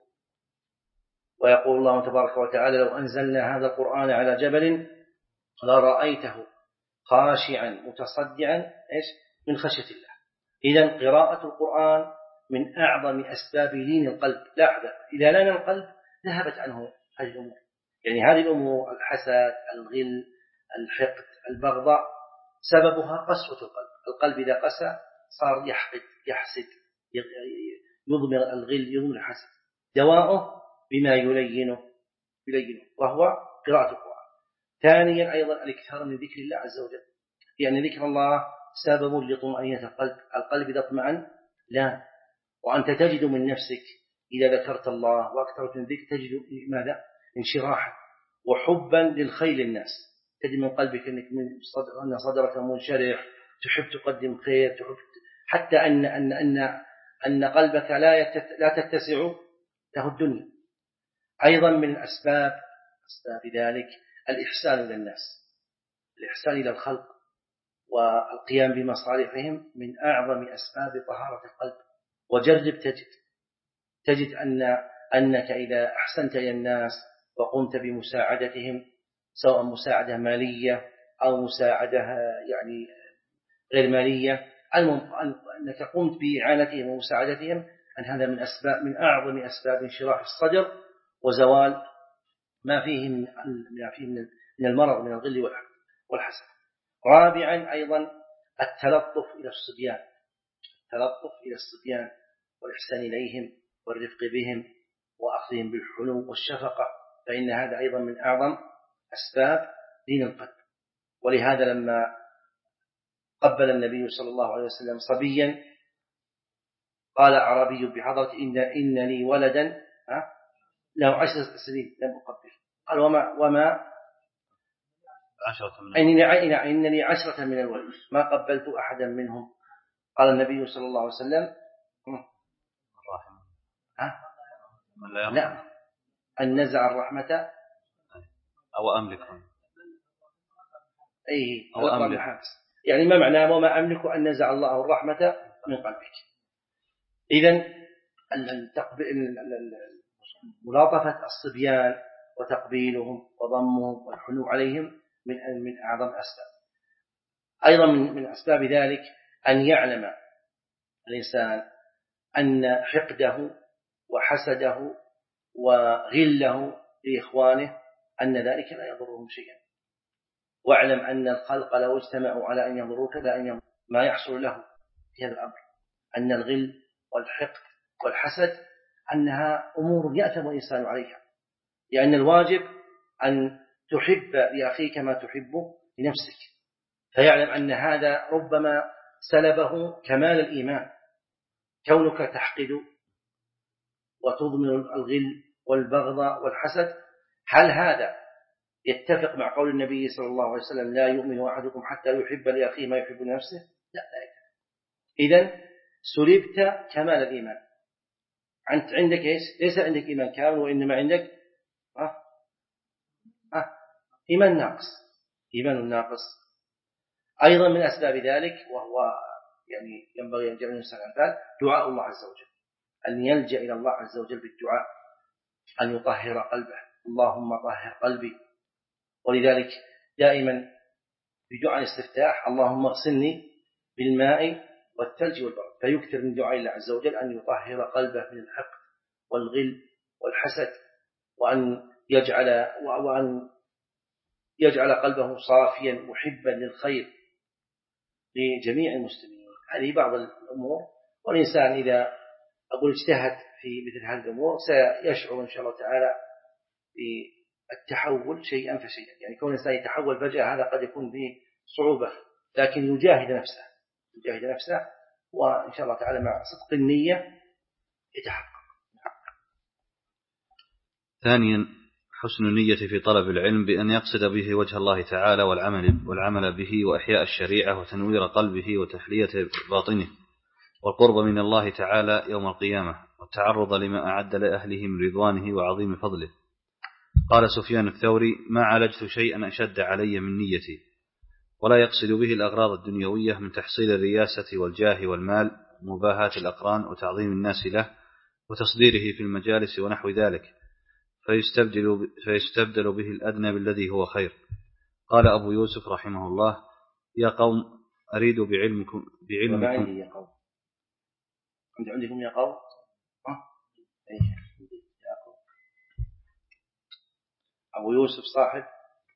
ويقول الله تبارك وتعالى لو أنزلنا هذا القرآن على جبل لرأيته خاشعا متصدعا إيش من خشية الله. إذن قراءة القرآن من أعظم أسباب لين القلب. لاحظ إذا لان القلب ذهبت عنه هذه الأمور، يعني هذه الأمور الحسد، الغل، الحقد، البغضاء سببها قسوة القلب. القلب إذا قسى صار يحقد، يحسد، يضمر الغل، يضمر الحسد. دواؤه بما يلينه يلينه وهو قراءة القرآن. ثانيا أيضا الاكثار من ذكر الله عز وجل، لأن ذكر الله سبب لطمأنينة القلب. القلب إذا اطمأن لا، وأنت تجد من نفسك إذا ذكرت الله وأكثرت من ذكر تجد ماذا؟ انشراحا وحبا للخير للناس. تجد من قلبك أنك من صدر أن صدرك منشرح، تحب تقدم خير، تحب حتى أن أن أن أن قلبك لا يتت لا تتسع له الدنيا. أيضا من الأسباب أسباب ذلك الإحسان إلى الناس، الإحسان إلى الخلق والقيام بمصالحهم من أعظم أسباب طهارة القلب. وجرب تجد تجد أن أنك إذا أحسنت إلى الناس وقمت بمساعدتهم، سواء مساعدة مالية أو مساعدة يعني غير مالية، أنك قمت بإعانتهم ومساعدتهم، أن هذا من أسباب من أعظم أسباب انشراح الصدر وزوال ما فيه من ما فيه من المرض من الغل والحسد. رابعا أيضا التلطف إلى الصبيان، التلطف إلى الصبيان والإحسان إليهم والرفق بهم وأخذهم بالحنو والشفقة، فإن هذا أيضا من أعظم أسباب دين القلب. ولهذا لما قبل النبي صلى الله عليه وسلم صبيا قال أعرابي بحضرة إن, إن لي ولدا له عشر سنين لم أقبل. قال وما وما عشرة من إنني إنني عشرة من الولد ما قبلت أحدا منهم. قال النبي صلى الله عليه وسلم لا أن نزع الرحمة أو أملكهم أي أو أملك، يعني ما معناه وما أملك أن نزع الله الرحمة من قلبك. إذن ملاطفة الصبيان وتقبيلهم وضمهم والحنو عليهم من من أعظم الأسباب. أيضا من من أسباب ذلك أن يعلم الإنسان أن حقده وحسده وغله لإخوانه أن ذلك لا يضرهم شيئا. واعلم أن الخلق لو اجتمعوا على أن يضروك لا أن يضر ما يحصل له في هذا الأمر، أن الغل والحقد والحسد أنها أمور يأثم الإنسان عليها، لأن الواجب أن تحب لأخيك ما تحبه لنفسك. فيعلم أن هذا ربما سلبه كمال الإيمان، كونك تحقد وتضمن الغل والبغض والحسد. هل هذا يتفق مع قول النبي صلى الله عليه وسلم لا يؤمن أحدكم حتى يحب لأخيه ما يحب لنفسه؟ لا لا يتفق. إذن سلبت كمال الإيمان. أنت عندك إيش؟ ليس عندك إيمان كامل، وإنما عندك أه؟ أه؟ إيمان ناقص، إيمان ناقص. أيضا من أسباب ذلك وهو يعني ينبغي أن يجعل الإنسان على دعاء الله عز وجل، أن يلجأ إلى الله عز وجل بالدعاء، أن يطهر قلبه، اللهم طهر قلبي. ولذلك دائما في دعاء الاستفتاح اللهم اغسلني بالماء والثلج والبرد، فيكثر من دعاء الله عز وجل أن يطهر قلبه من الحقد والغل والحسد وأن يجعل وأن يجعل قلبه صافيا محبا للخير لجميع المسلمين. هذه بعض الأمور، والإنسان إذا أقول اجتهد في مثل هذه الأمور سيشعر إن شاء الله تعالى بالتحول شيئا فشيئا. يعني كون الإنسان يتحول فجأة هذا قد يكون به صعوبة، لكن يجاهد نفسه يجاهد نفسه وإن شاء الله تعالى مع صدق النية يتحقق. ثانيا حسن النية في طلب العلم بأن يقصد به وجه الله تعالى والعمل, والعمل به وإحياء الشريعة وتنوير قلبه وتحلية باطنه والقرب من الله تعالى يوم القيامة والتعرض لما أعد لأهله من رضوانه وعظيم فضله. قال سفيان الثوري: ما عالجت شيئا أشد علي من نيتي. ولا يقصد به الأغراض الدنيوية من تحصيل الرياسة والجاه والمال ومباهاة الأقران وتعظيم الناس له وتصديره في المجالس ونحو ذلك، فيستبدل, فيستبدل به الأدنى بالذي هو خير. قال أبو يوسف رحمه الله: يا قوم أريد بعلمكم بعلمكم يا قوم عندكم يا قوم أبو يوسف صاحب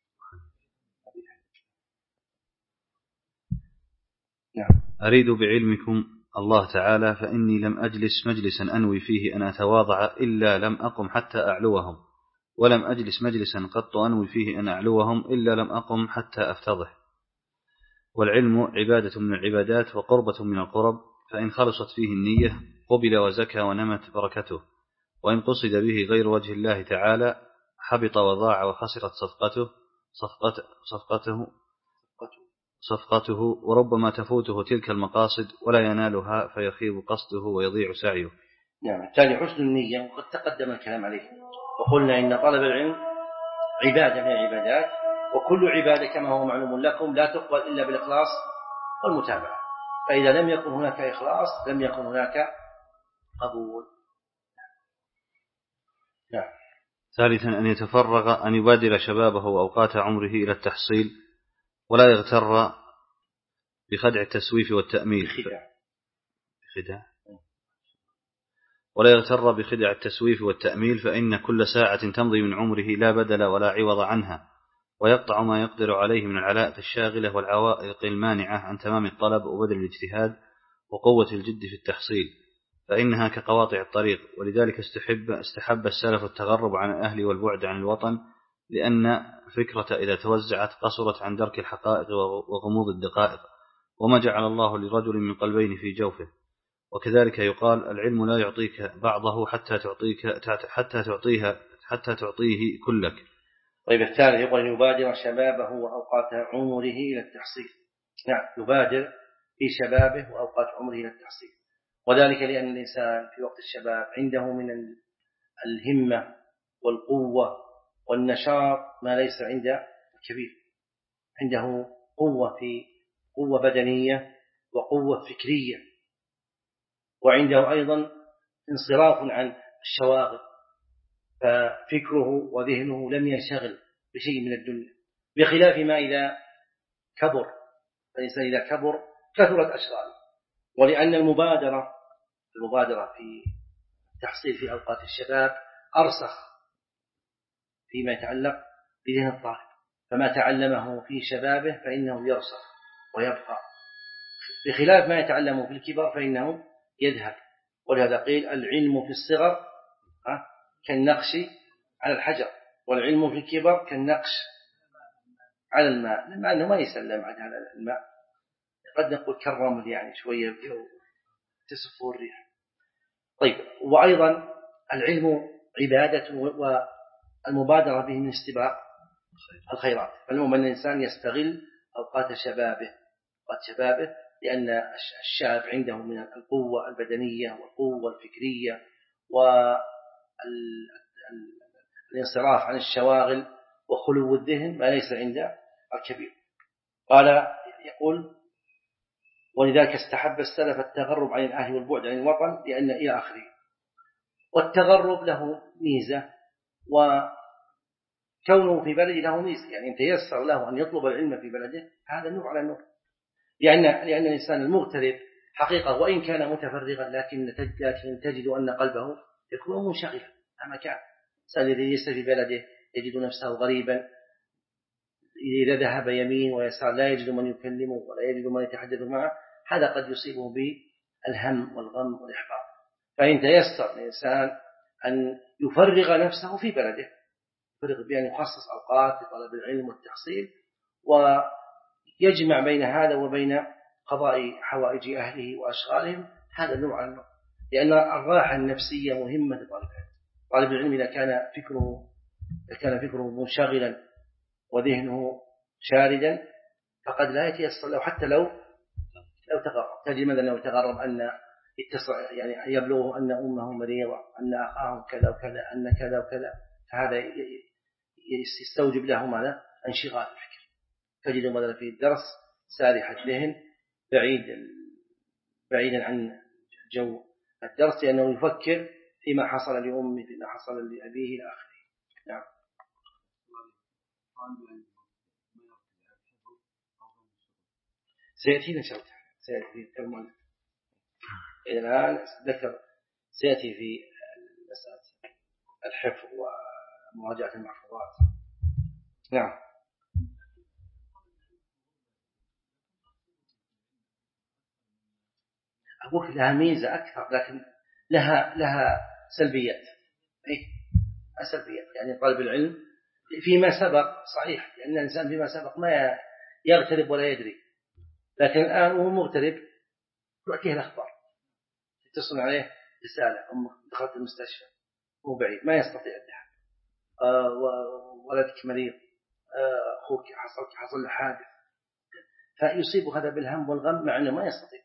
نعم. أريد بعلمكم الله تعالى فإني لم أجلس مجلسا أنوي فيه أن أتواضع إلا لم أقم حتى أعلوهم، ولم أجلس مجلسا قط أنوي فيه أن أعلوهم إلا لم أقم حتى أفتضح. والعلم عبادة من العبادات وقربة من القرب، فإن خلصت فيه النية قبل وزكى ونمت بركته، وإن قصد به غير وجه الله تعالى حبط وضاع وخسرت صفقته صفقته, صفقته صفقته وربما تفوته تلك المقاصد ولا ينالها فيخيب قصده ويضيع سعيه. نعم. الثاني حسن النية، وقد تقدم الكلام عليه، وقلنا إن طلب العلم عبادة من العبادات، وكل عبادة كما هو معلوم لكم لا تقبل إلا بالإخلاص والمتابعة، فإذا لم يكن هناك إخلاص لم يكن هناك قبول. نعم. ثالثا أن يتفرغ أن يبادر شبابه وأوقات عمره إلى التحصيل ولا يغتر بخدع التسويف والتأميل خدع ولا يغتر بخدع التسويف والتأميل فإن كل ساعة تمضي من عمره لا بدل ولا عوض عنها، ويقطع ما يقدر عليه من العلائق الشاغلة والعوائق المانعة عن تمام الطلب وبذل الاجتهاد وقوة الجد في التحصيل، فإنها كقواطع الطريق. ولذلك استحب, استحب السلف التغرب عن الأهل والبعد عن الوطن، لأن الفكرة إذا توزعت قصرت عن درك الحقائق وغموض الدقائق، وما جعل الله لرجل من قلبين في جوفه. وكذلك يقال: العلم لا يعطيك بعضه حتى تعطيك حتى تعطيها حتى تعطيه كلك. طيب الثالث يقول أن يبادر شبابه وأوقات عمره إلى التحصيل. نعم، يبادر في شبابه وأوقات عمره إلى التحصيل، وذلك لأن الإنسان في وقت الشباب عنده من الهمة والقوة والنشاط ما ليس عند الكبير. عنده قوة في قوة بدنية وقوة فكرية، وعنده أيضا انصراف عن الشواغل، ففكره وذهنه لم ينشغل بشيء من الدنيا، بخلاف ما إذا كبر. فالإنسان إذا كبر كثرت أشغاله، ولأن المبادرة المبادرة في التحصيل في أوقات الشباب أرسخ فيما يتعلق بذهن الطالب، فما تعلمه في شبابه فإنه يرسخ ويبقى، بخلاف ما يتعلمه في الكبر فإنه يذهب. ولهذا قيل: العلم في الصغر كالنقش على الحجر، والعلم في الكبر كالنقش على الماء. لما أنه ما يسلم على الماء، قد نقول كالرمل، يعني شوية تسفه الريح. طيب، وأيضا العلم عبادة والمبادرة به من استباق الخيرات، فالمهم أن الإنسان يستغل أوقات شبابه أوقات شبابه لأن الشاب عنده من القوة البدنية والقوة الفكرية والانصراف عن الشواغل وخلو الذهن ما ليس عند الكبير. قال يقول: ولذلك استحب السلف التغرب عن الأهل والبعد عن الوطن، لأن إلى آخره. والتغرب له ميزة، وكونه في بلده له ميزة، يعني أنت يسر له أن يطلب العلم في بلده، هذا نور على نور. لأن لأن الإنسان المغترب حقيقة وإن كان متفرغا، لكن لكن تجد أن قلبه يكون منشغلا مهما كان، الإنسان الذي ليس في بلده يجد نفسه غريبا، إذا ذهب يمين ويسار لا يجد من يكلمه ولا يجد من يتحدث معه، هذا قد يصيبه بالهم والغم والإحباط. فإن تيسر الإنسان أن يفرغ نفسه في بلده، يفرغ بأن يخصص أوقات لطلب العلم والتحصيل، ويجمع بين هذا وبين قضاء حوائج أهله وأشغالهم، هذا نوع النوع، لأن الراحة النفسية مهمة لطالب العلم. طالب العلم إذا كان فكره إذا كان فكره منشغلا وذهنه شاردا فقد لا يتيسر له، حتى لو لو تغرب. تجد مثلا لو تغرب أن يتصل يعني يبلغه أن أمه مريضة، أن أخاه كذا وكذا، أن كذا وكذا، فهذا يستوجب له ماذا؟ انشغال الفكر. تجد مثلا في الدرس سارح الذهن بعيد بعيدا عن جو الدرس، لأنه يفكر فيما حصل لأمه، فيما حصل لأبيه إلى آخره. نعم. سيأتينا شرط سيأتي كالمؤلف الآن ذكر سيأتي في مسألة الحفظ ومراجعة المحفوظات. نعم. أقول لها ميزة أكثر، لكن لها لها سلبيات. إيه سلبيات، يعني طالب العلم فيما سبق صحيح، لأن الإنسان فيما سبق ما يغترب ولا يدري، لكن الآن هو مغترب يعطيه الأخبار، يتصل عليه رسالة أم دخلت المستشفى هو بعيد ما يستطيع الذهاب، آه ولدك مريض، آه أخوك حصل حصل له حادث، فيصيب هذا بالهم والغم مع أنه ما يستطيع.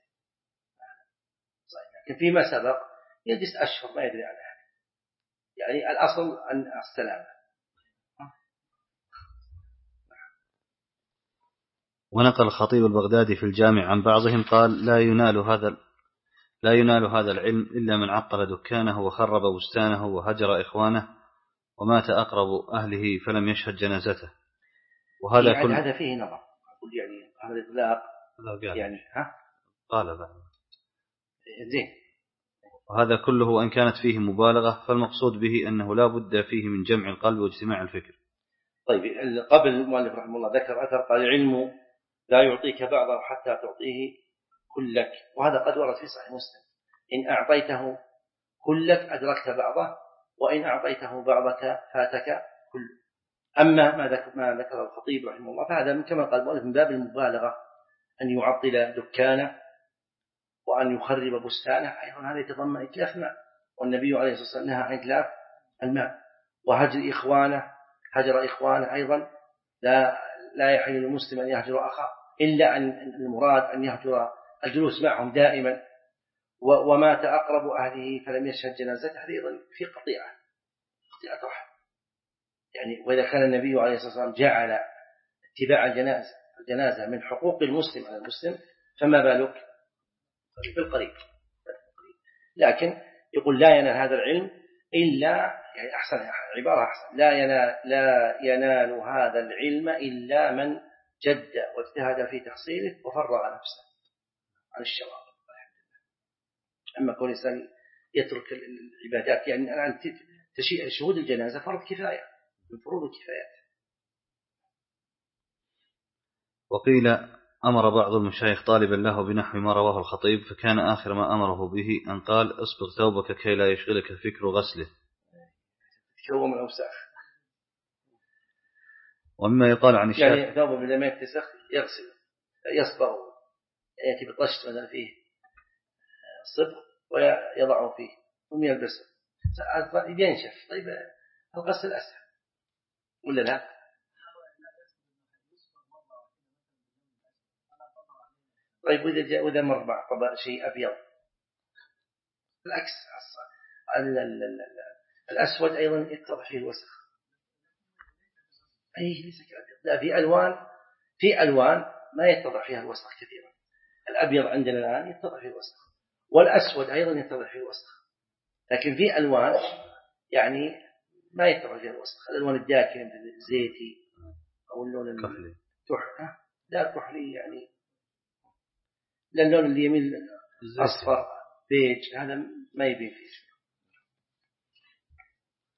لكن فيما سبق يجلس أشهر ما يدري عنها، يعني الأصل أن السلامة. ونقل الخطيب البغدادي في الجامع عن بعضهم قال: لا ينال هذا لا ينال هذا العلم إلا من عطل دكانه وخرب بستانه وهجر إخوانه ومات أقرب أهله فلم يشهد جنازته. وهذا يعني كل هذا فيه نظر، أقول يعني هذا الإطلاق يعني ها قال بعد زين. وهذا كله وإن كانت فيه مبالغة فالمقصود به أنه لا بد فيه من جمع القلب واجتماع الفكر. طيب قبل المؤلف رحمه الله ذكر أثر قال: العلم لا يعطيك بعضه حتى تعطيه كلك، وهذا قد ورد في صحيح مسلم: إن أعطيته كلك أدركت بعضه، وإن أعطيته بعضك فاتك كله. أما ما ذكر, ما ذكر الخطيب رحمه الله فهذا من كما قال المؤلف من باب المبالغة، أن يعطل دكانه وأن يخرب بستانه، أيضا هذا يتضمن إتلاف ماء، والنبي عليه الصلاة والسلام نهى عن إتلاف الماء. وهجر إخوانه هجر إخوانه أيضا لا لا يحل للمسلم أن يهجر أخاه، إلا أن المراد أن يهجر الجلوس معهم دائما. ومات أقرب أهله فلم يشهد جنازته، أيضا في قطيعة قطيعة رحم يعني. وإذا كان النبي عليه الصلاة والسلام جعل اتباع الجنازة الجنازة من حقوق المسلم على المسلم، فما بالك بالقريب. لكن يقول لا ينال هذا العلم إلا، يعني أحسن عبارة أحسن، لا ينال, لا ينال هذا العلم إلا من جد واجتهد في تحصيله وفرغ نفسه عن الشواغل. أما كون الإنسان يترك العبادات، يعني الآن شهود الجنازة فرض كفاية من فروض الكفايات. وقيل أمر بعض المشايخ طالبا له بنحو ما رواه الخطيب، فكان آخر ما أمره به أن قال: اصبغ ثوبك كي لا يشغلك فكر غسله. شو من أوساخ. ومما يقال عن الشافعي يعني ثوبه بدل ما يتسخ يغسل يصبغ، يأتي بطشت مثلا فيه صبغ ويضعه فيه ثم يلبسه ينشف. طيب الغسل أسهل ولا لا؟ طيب وإذا جاء وإذا مر مع طبق شيء أبيض العكس، الأسود أيضا يتضح فيه الوسخ. أي ليس كأبيض، لا، في ألوان في ألوان ما يتضح فيها الوسخ كثيرا. الأبيض عندنا الآن يتضح فيه الوسخ، والأسود أيضا يتضح فيه الوسخ، لكن في ألوان يعني ما يتضح فيها الوسخ. الألوان الداكنة مثل الزيتي أو اللون الكحلي، لا الكحلي يعني، لا اللون اللي يميل أصفر بيج، هذا ما يبين فيه.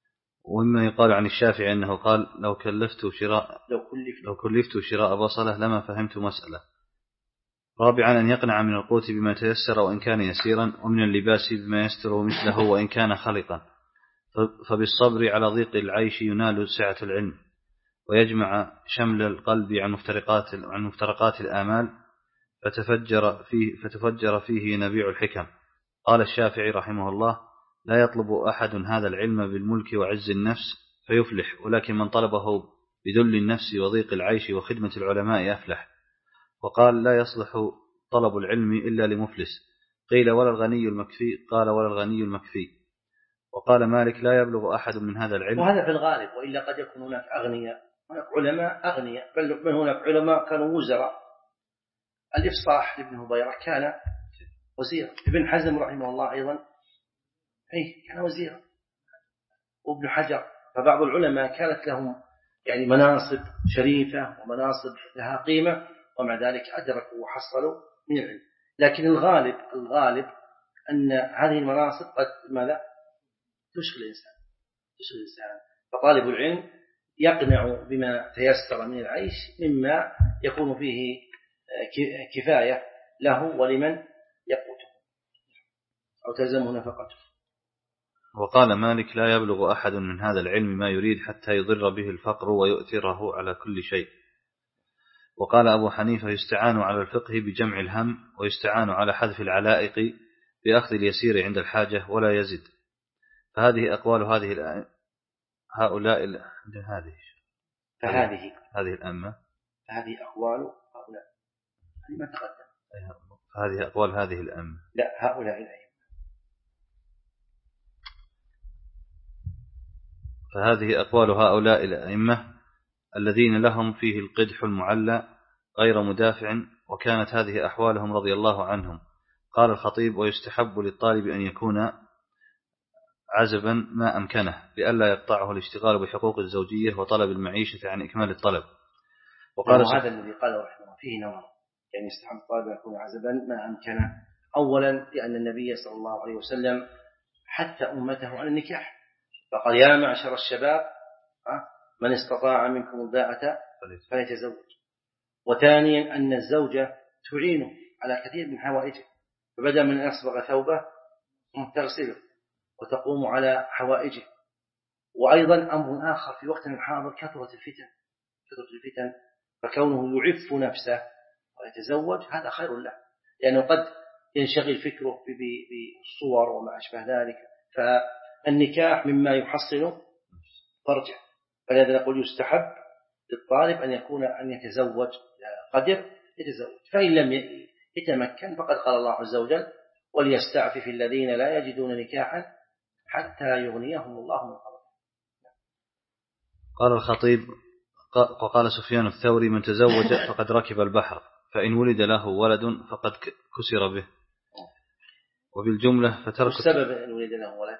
ومما يقال عن الشافعي أنه قال لو كلفت شراء لو كلفت, لو كلفت شراء بصلة لما فهمت مسألة. رابعا أن يقنع من القوت بما تيسر وإن كان يسيرا، ومن اللباس بما يستر مثله وإن كان خلقا، فبالصبر على ضيق العيش ينال سعة العلم، ويجمع شمل القلب عن مفترقات عن مفترقات الآمال فتفجر فيه فتفجر فيه نبيع الحكم. قال الشافعي رحمه الله: لا يطلب أحد هذا العلم بالملك وعز النفس فيفلح، ولكن من طلبه بذل النفس وضيق العيش وخدمة العلماء أفلح. وقال: لا يصلح طلب العلم إلا لمفلس. قيل: ولا الغني المكفي؟ قال: ولا الغني المكفي. وقال مالك: لا يبلغ أحد من هذا العلم. وهذا في الغالب، وإلا قد يكون هناك أغنياء، هناك علماء أغنياء، بل من هناك علماء كانوا وزراء. الإفصاح لابن هبيرة كان وزيرا، ابن حزم رحمه الله أيضا أي كان وزيرا، وابن حجر. فبعض العلماء كانت لهم يعني مناصب شريفة ومناصب لها قيمة، ومع ذلك أدركوا وحصلوا من العلم. لكن الغالب الغالب أن هذه المناصب قد ماذا تشغل الإنسان تشغل الإنسان فطالب العلم يقنع بما تيسر من العيش مما يكون فيه كفاية له ولمن يقوته أو تلزمه نفقته. وقال مالك: لا يبلغ أحد من هذا العلم ما يريد حتى يضر به الفقر ويؤثره على كل شيء. وقال أبو حنيفة: يستعان على الفقه بجمع الهم، ويستعان على حذف العلائق بأخذ اليسير عند الحاجة ولا يزد. فهذه أقوال هذه هؤلاء هذه فهذه هذه الأمة هذه أقوال هؤلاء ما تقدم فهذه أقوال هذه الأمة لا هؤلاء الأئمة فهذه أقوال هؤلاء الأئمة الذين لهم فيه القدح المعلى غير مدافع، وكانت هذه أحوالهم رضي الله عنهم. قال الخطيب: ويستحب للطالب أن يكون عزبا ما أمكنه، لئلا يقطعه الاشتغال بحقوق الزوجية وطلب المعيشة عن إكمال الطلب. وقال هذا الذي قاله رحمه الله فيه نظر، يعني يستحب الطالب أن يكون عزبا ما أمكنه. أولا لأن النبي صلى الله عليه وسلم حتى أمته على النكاح، فقال: يا معشر الشباب من استطاع منكم الباءة فليتزوج. وثانيا أن الزوجة تعينه على كثير من حوائجه، فبدأ من أن يصبغ ثوبه تغسله وتقوم على حوائجه. وأيضا أمر آخر في وقتنا الحاضر كثرة الفتن كثرة الفتن فكونه يعف نفسه ويتزوج هذا خير له، لأنه قد ينشغل فكره بالصور وما أشبه ذلك، فالنكاح مما يحصل فرجه. فلذا نقول يستحب للطالب أن يكون أن يتزوج قدر يتزوج، فإن لم يتمكن فقد قال الله عز وجل: وليستعفف الذين لا يجدون نكاحا حتى يغنيهم الله من فضله. قال الخطيب: وقال سفيان الثوري: من تزوج فقد ركب البحر، فإن ولد له ولد فقد كسر به. وبالجملة فترك السبب أن ولد له ولد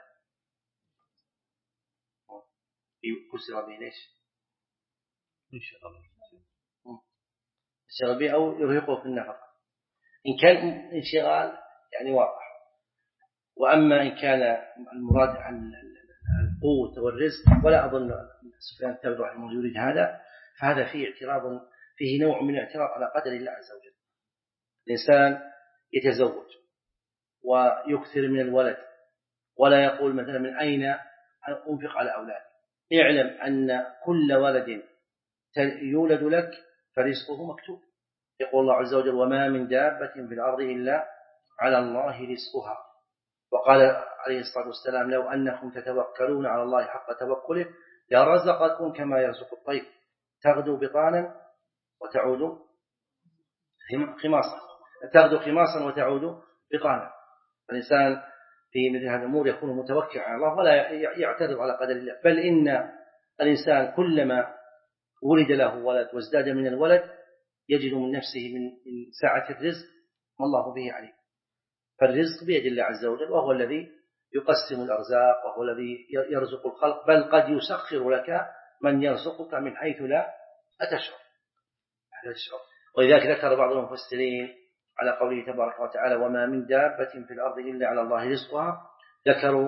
كسر به ليش؟ إن شاء الله كسر به أو يرهقه في النفقة، إن كان انشغال يعني واضح. وأما إن كان المراد عن القوت والرزق ولا أظن سفيان الثوري رحمه الله يريد هذا، فهذا فيه اعتراض، فيه نوع من الاعتراض على قدر الله عز وجل. الإنسان يتزوج ويكثر من الولد ولا يقول مثلا من أين أنفق على أولادي. اعلم أن كل ولد يولد لك فرزقه مكتوب. يقول الله عز وجل: وما من دابة في الأرض إلا على الله رزقها. وقال عليه الصلاة والسلام: لو أنكم تتوكلون على الله حق توكله لرزقكم كما يرزق الطير تغدو بطانا وتعود خماصا تغدو خماصا وتعود بطانا. الإنسان في مثل هذه الأمور يكون متوكل على الله ولا يعترض على قدر الله، بل إن الإنسان كلما ولد له ولد وازداد من الولد يجد من نفسه من سعة الرزق ما الله به عليه. فالرزق بيد الله عز وجل، وهو الذي يقسم الأرزاق، وهو الذي يرزق الخلق، بل قد يسخر لك من يرزقك من حيث لا أتشعر. ولذلك ذكر بعض المفسرين على قوله تبارك وتعالى: وما من دابة في الأرض إلا على الله رزقها، ذكروا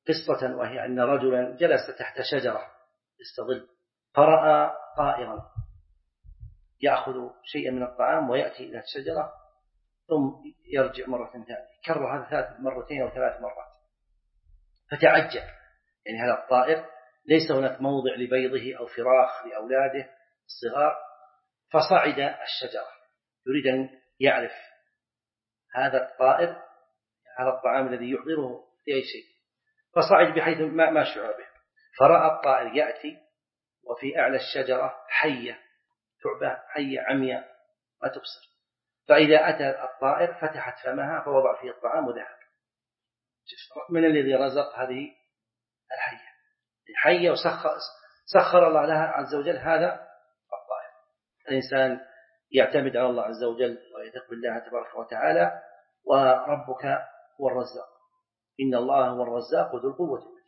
قصة، وهي أن رجلا جلس تحت شجرة يستظل، فرأى طائرا يأخذ شيئا من الطعام ويأتي إلى الشجرة ثم يرجع مرة ثانية، كرر هذا ثلاث مرتين أو ثلاث مرات، فتعجب، يعني هذا الطائر ليس هناك موضع لبيضه أو فراخ لأولاده الصغار، فصعد الشجرة يريد أن يعرف هذا الطائر هذا الطعام الذي يحضره في أي شيء، فصعد بحيث ما, ما شعر به، فرأى الطائر يأتي وفي أعلى الشجرة حية ثعبة حية عمياء ما تبصر، فإذا أتى الطائر فتحت فمها فوضع فيه الطعام وذهب. من الذي رزق هذه الحية؟ الحية وسخر سخر الله لها عز وجل هذا الطائر. الإنسان يعتمد على الله عز وجل ويتقي الله تبارك وتعالى، وربك هو الرزاق، إن الله هو الرزاق ذو القوة المتين.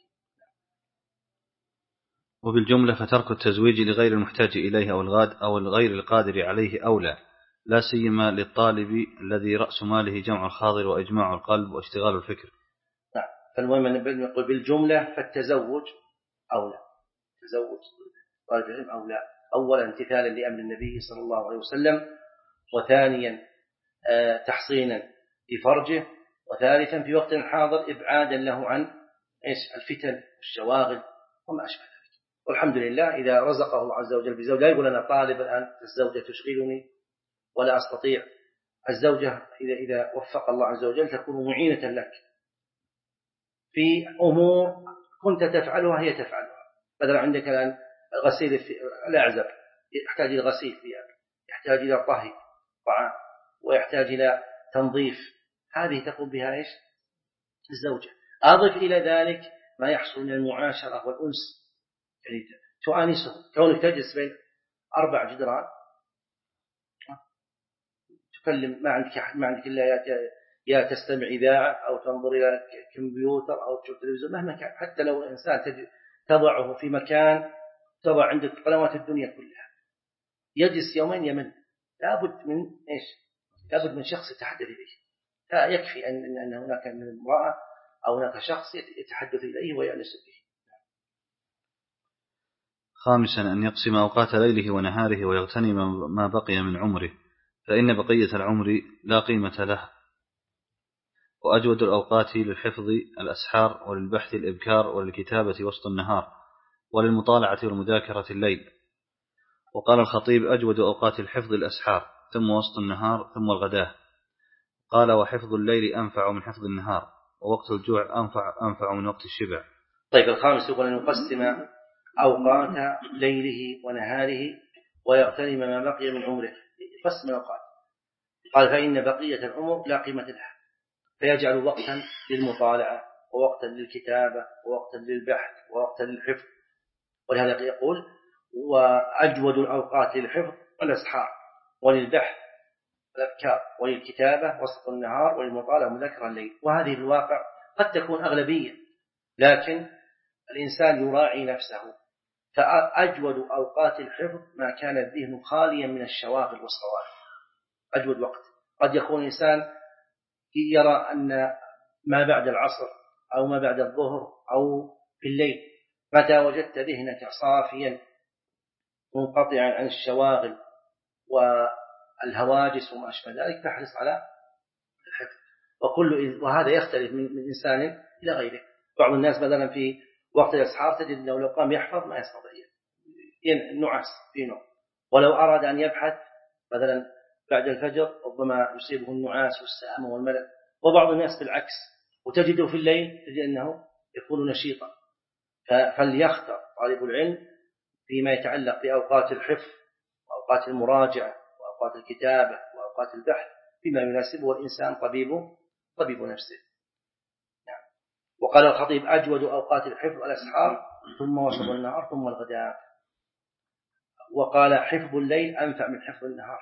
وبالجملة فترك التزويج لغير المحتاج إليه أو الغاد أو الغير القادر عليه أولى، لا سيما للطالب الذي رأس ماله جمع الخاطر وإجماع القلب واشتغال الفكر. نعم، فالمهم نقول بالجملة فالتزوج أولى، تزوج طالب العلم أولى، أولا امتثالا لأمر النبي صلى الله عليه وسلم، وثانيا تحصينا لفرجه، وثالثا في وقت حاضر إبعادا له عن إيش الفتن والشواغل وما أشبه ذلك. والحمد لله إذا رزقه الله عز وجل بزوج، لا يقول أنا طالب الآن الزوجة تشغلني ولا أستطيع. الزوجة إذا إذا وفق الله عز وجل تكون معينة لك في أمور كنت تفعلها هي تفعلها. مثلا عندك الآن غسيل الأعزب يحتاج إلى غسيل ثياب، يحتاج إلى طهي طعام، ويحتاج إلى تنظيف، هذه تقوم بها إيش الزوجة. أضف إلى ذلك ما يحصل من المعاشرة والأنس، يعني تؤانسه، كونك تجلس بين أربع جدران تكلم، ما عندك ما عندك إلا يا تستمع إذاعة أو تنظر إلى كمبيوتر أو تشوف تلفزيون مهما كان، حتى لو الإنسان تضعه في مكان تضع عندك قنوات الدنيا كلها، يجلس يومين يمل، لابد من إيش؟ لابد من شخص يتحدث إليه. لا يكفي أن أن هناك من امرأة أو هناك شخص يتحدث إليه ويأنس به. خامسا أن يقسم أوقات ليله ونهاره ويغتنم ما بقي من عمره، فإن بقية العمر لا قيمة له. وأجود الأوقات للحفظ الأسحار، وللبحث الإبكار، وللكتابة وسط النهار، وللمطالعة والمذاكرة الليل. وقال الخطيب أجود أوقات الحفظ الأسحار، ثم وسط النهار، ثم الغداة. قال وحفظ الليل أنفع من حفظ النهار، ووقت الجوع أنفع, أنفع من وقت الشبع. طيب الخامس يقول أن يقسم أوقات ليله ونهاره ويغتنم ما بقي من عمره، يقسم الأوقات. قال فإن بقية العمر لا قيمة لها، فيجعل وقتا للمطالعة ووقتا للكتابة ووقتا للبحث ووقتا للحفظ. ولهذا يقول وأجود الأوقات للحفظ والأسحار، وللبحث والأذكار، وللكتابة وسط النهار، وللمطالعة ومذاكرة الليل. وهذه الواقع قد تكون أغلبية، لكن الإنسان يراعي نفسه، فأجود أوقات الحفظ ما كان الذهن خاليا من الشواغل والصوارف. أجود وقت قد يكون الإنسان يرى أن ما بعد العصر أو ما بعد الظهر أو في الليل، متى وجدت ذهنك صافيا منقطعا عن الشواغل والهواجس وما أشبه ذلك فاحرص على الحفظ. وكل وهذا يختلف من إنسان إلى غيره. بعض الناس مثلا في وقت الأسحار تجد أنه لو قام يحفظ ما يستطيع، نعس في نوم، ولو أراد أن يبحث مثلا بعد الفجر ربما يصيبه النعاس والسآمة والملل. وبعض الناس بالعكس، وتجده في الليل تجد أنه يكون نشيطا. فليختار طالب العلم فيما يتعلق بأوقات الحفظ وأوقات المراجعة وأوقات الكتابة وأوقات البحث فيما يناسبه، والإنسان طبيبه طبيب نفسه. يعني. وقال الخطيب أجود أوقات الحفظ الأسحار، ثم وسط النهار، ثم الغداء. وقال حفظ الليل أنفع من حفظ النهار.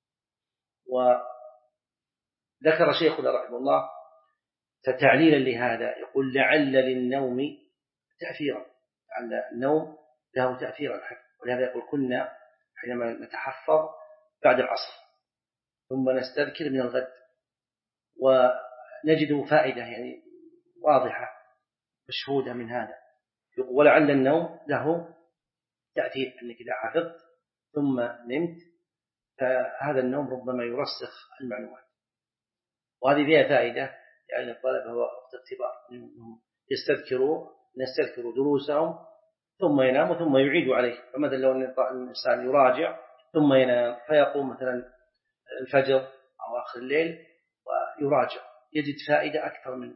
وذكر شيخنا رحمه الله تعليلا لهذا، يقول لعل للنوم تأثيرا، لعل النوم له تأثيرا الحفظ. ولهذا يقول كنا حينما نتحفظ بعد العصر ثم نستذكر من الغد، ونجد فائدة يعني واضحة مشهودة من هذا. ولعل النوم له تأثير، أنك إذا حفظت ثم نمت فهذا النوم ربما يرسخ المعلومات، وهذه فيها فائدة يعني الطلبة وقت اختبار يستذكروا يستذكروا دروسهم ثم يناموا ثم يعيدوا عليه. فمثلا لو الإنسان يراجع ثم ينام فيقوم مثلا الفجر أو آخر الليل ويراجع يجد فائدة أكثر من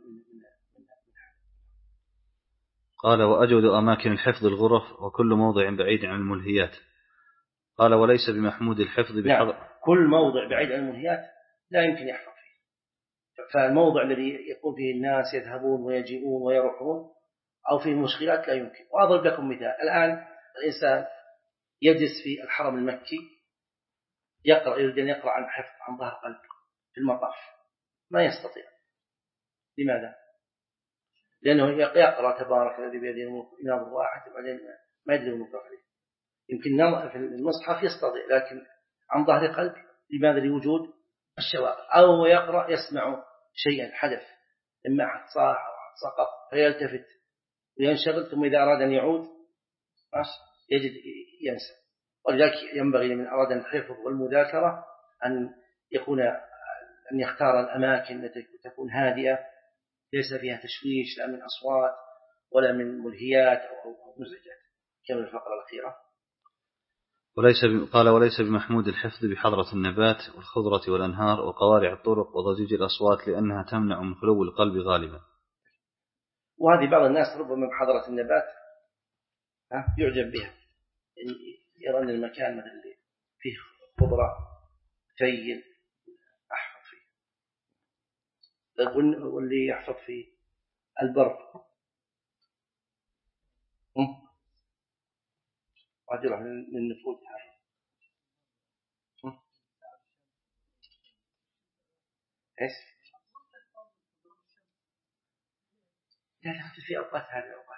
قال وأجود أماكن الحفظ الغرف وكل موضع بعيد عن الملهيات. قال وليس بمحمود الحفظ بحضر نعم. كل موضع بعيد عن الملهيات لا يمكن يحفظ فيه. فالموضع الذي يكون فيه الناس يذهبون ويجيئون ويروحون أو فيه مشكلات لا يمكن. وأضرب لكم مثال. الآن الإنسان يجلس في الحرم المكي يقرأ يريد أن يقرأ عن حفظ عن ظهر قلب في المطاف ما يستطيع. لماذا؟ لأنه يقرأ تبارك الذي بيده الملك ناظر واحد وبعدين ما يدري الملك عليه. يمكن في المصحف يستطيع لكن عن ظهر قلب لماذا؟ لوجود الشواغل. أو يقرأ يسمع شيئا حدث إما أحد صاح أو أحد سقط فيلتفت وينشغل ثم إذا أراد أن يعود يجد ينسى. ولذلك ينبغي لمن أراد الحفظ والمذاكرة أن يكون أن يختار الأماكن التي تكون هادئة ليس فيها تشويش لا من أصوات ولا من ملهيات أو مزعجات كما الفقرة الأخيرة. وليس ب... قال وليس بمحمود الحفظ بحضرة النبات والخضرة والأنهار وقوارع الطرق وضجيج الأصوات لأنها تمنع من خلو القلب غالبا. وهذه بعض الناس ربما بحضرة النبات يعجب بها، يرى أن المكان مثل اللي فيه خضرة ثيل أحفظ فيه، واللي يحفظ فيه البر قد يروح للنفوذ هذا. ايش؟ لا لا في أوقات هذه الأوقات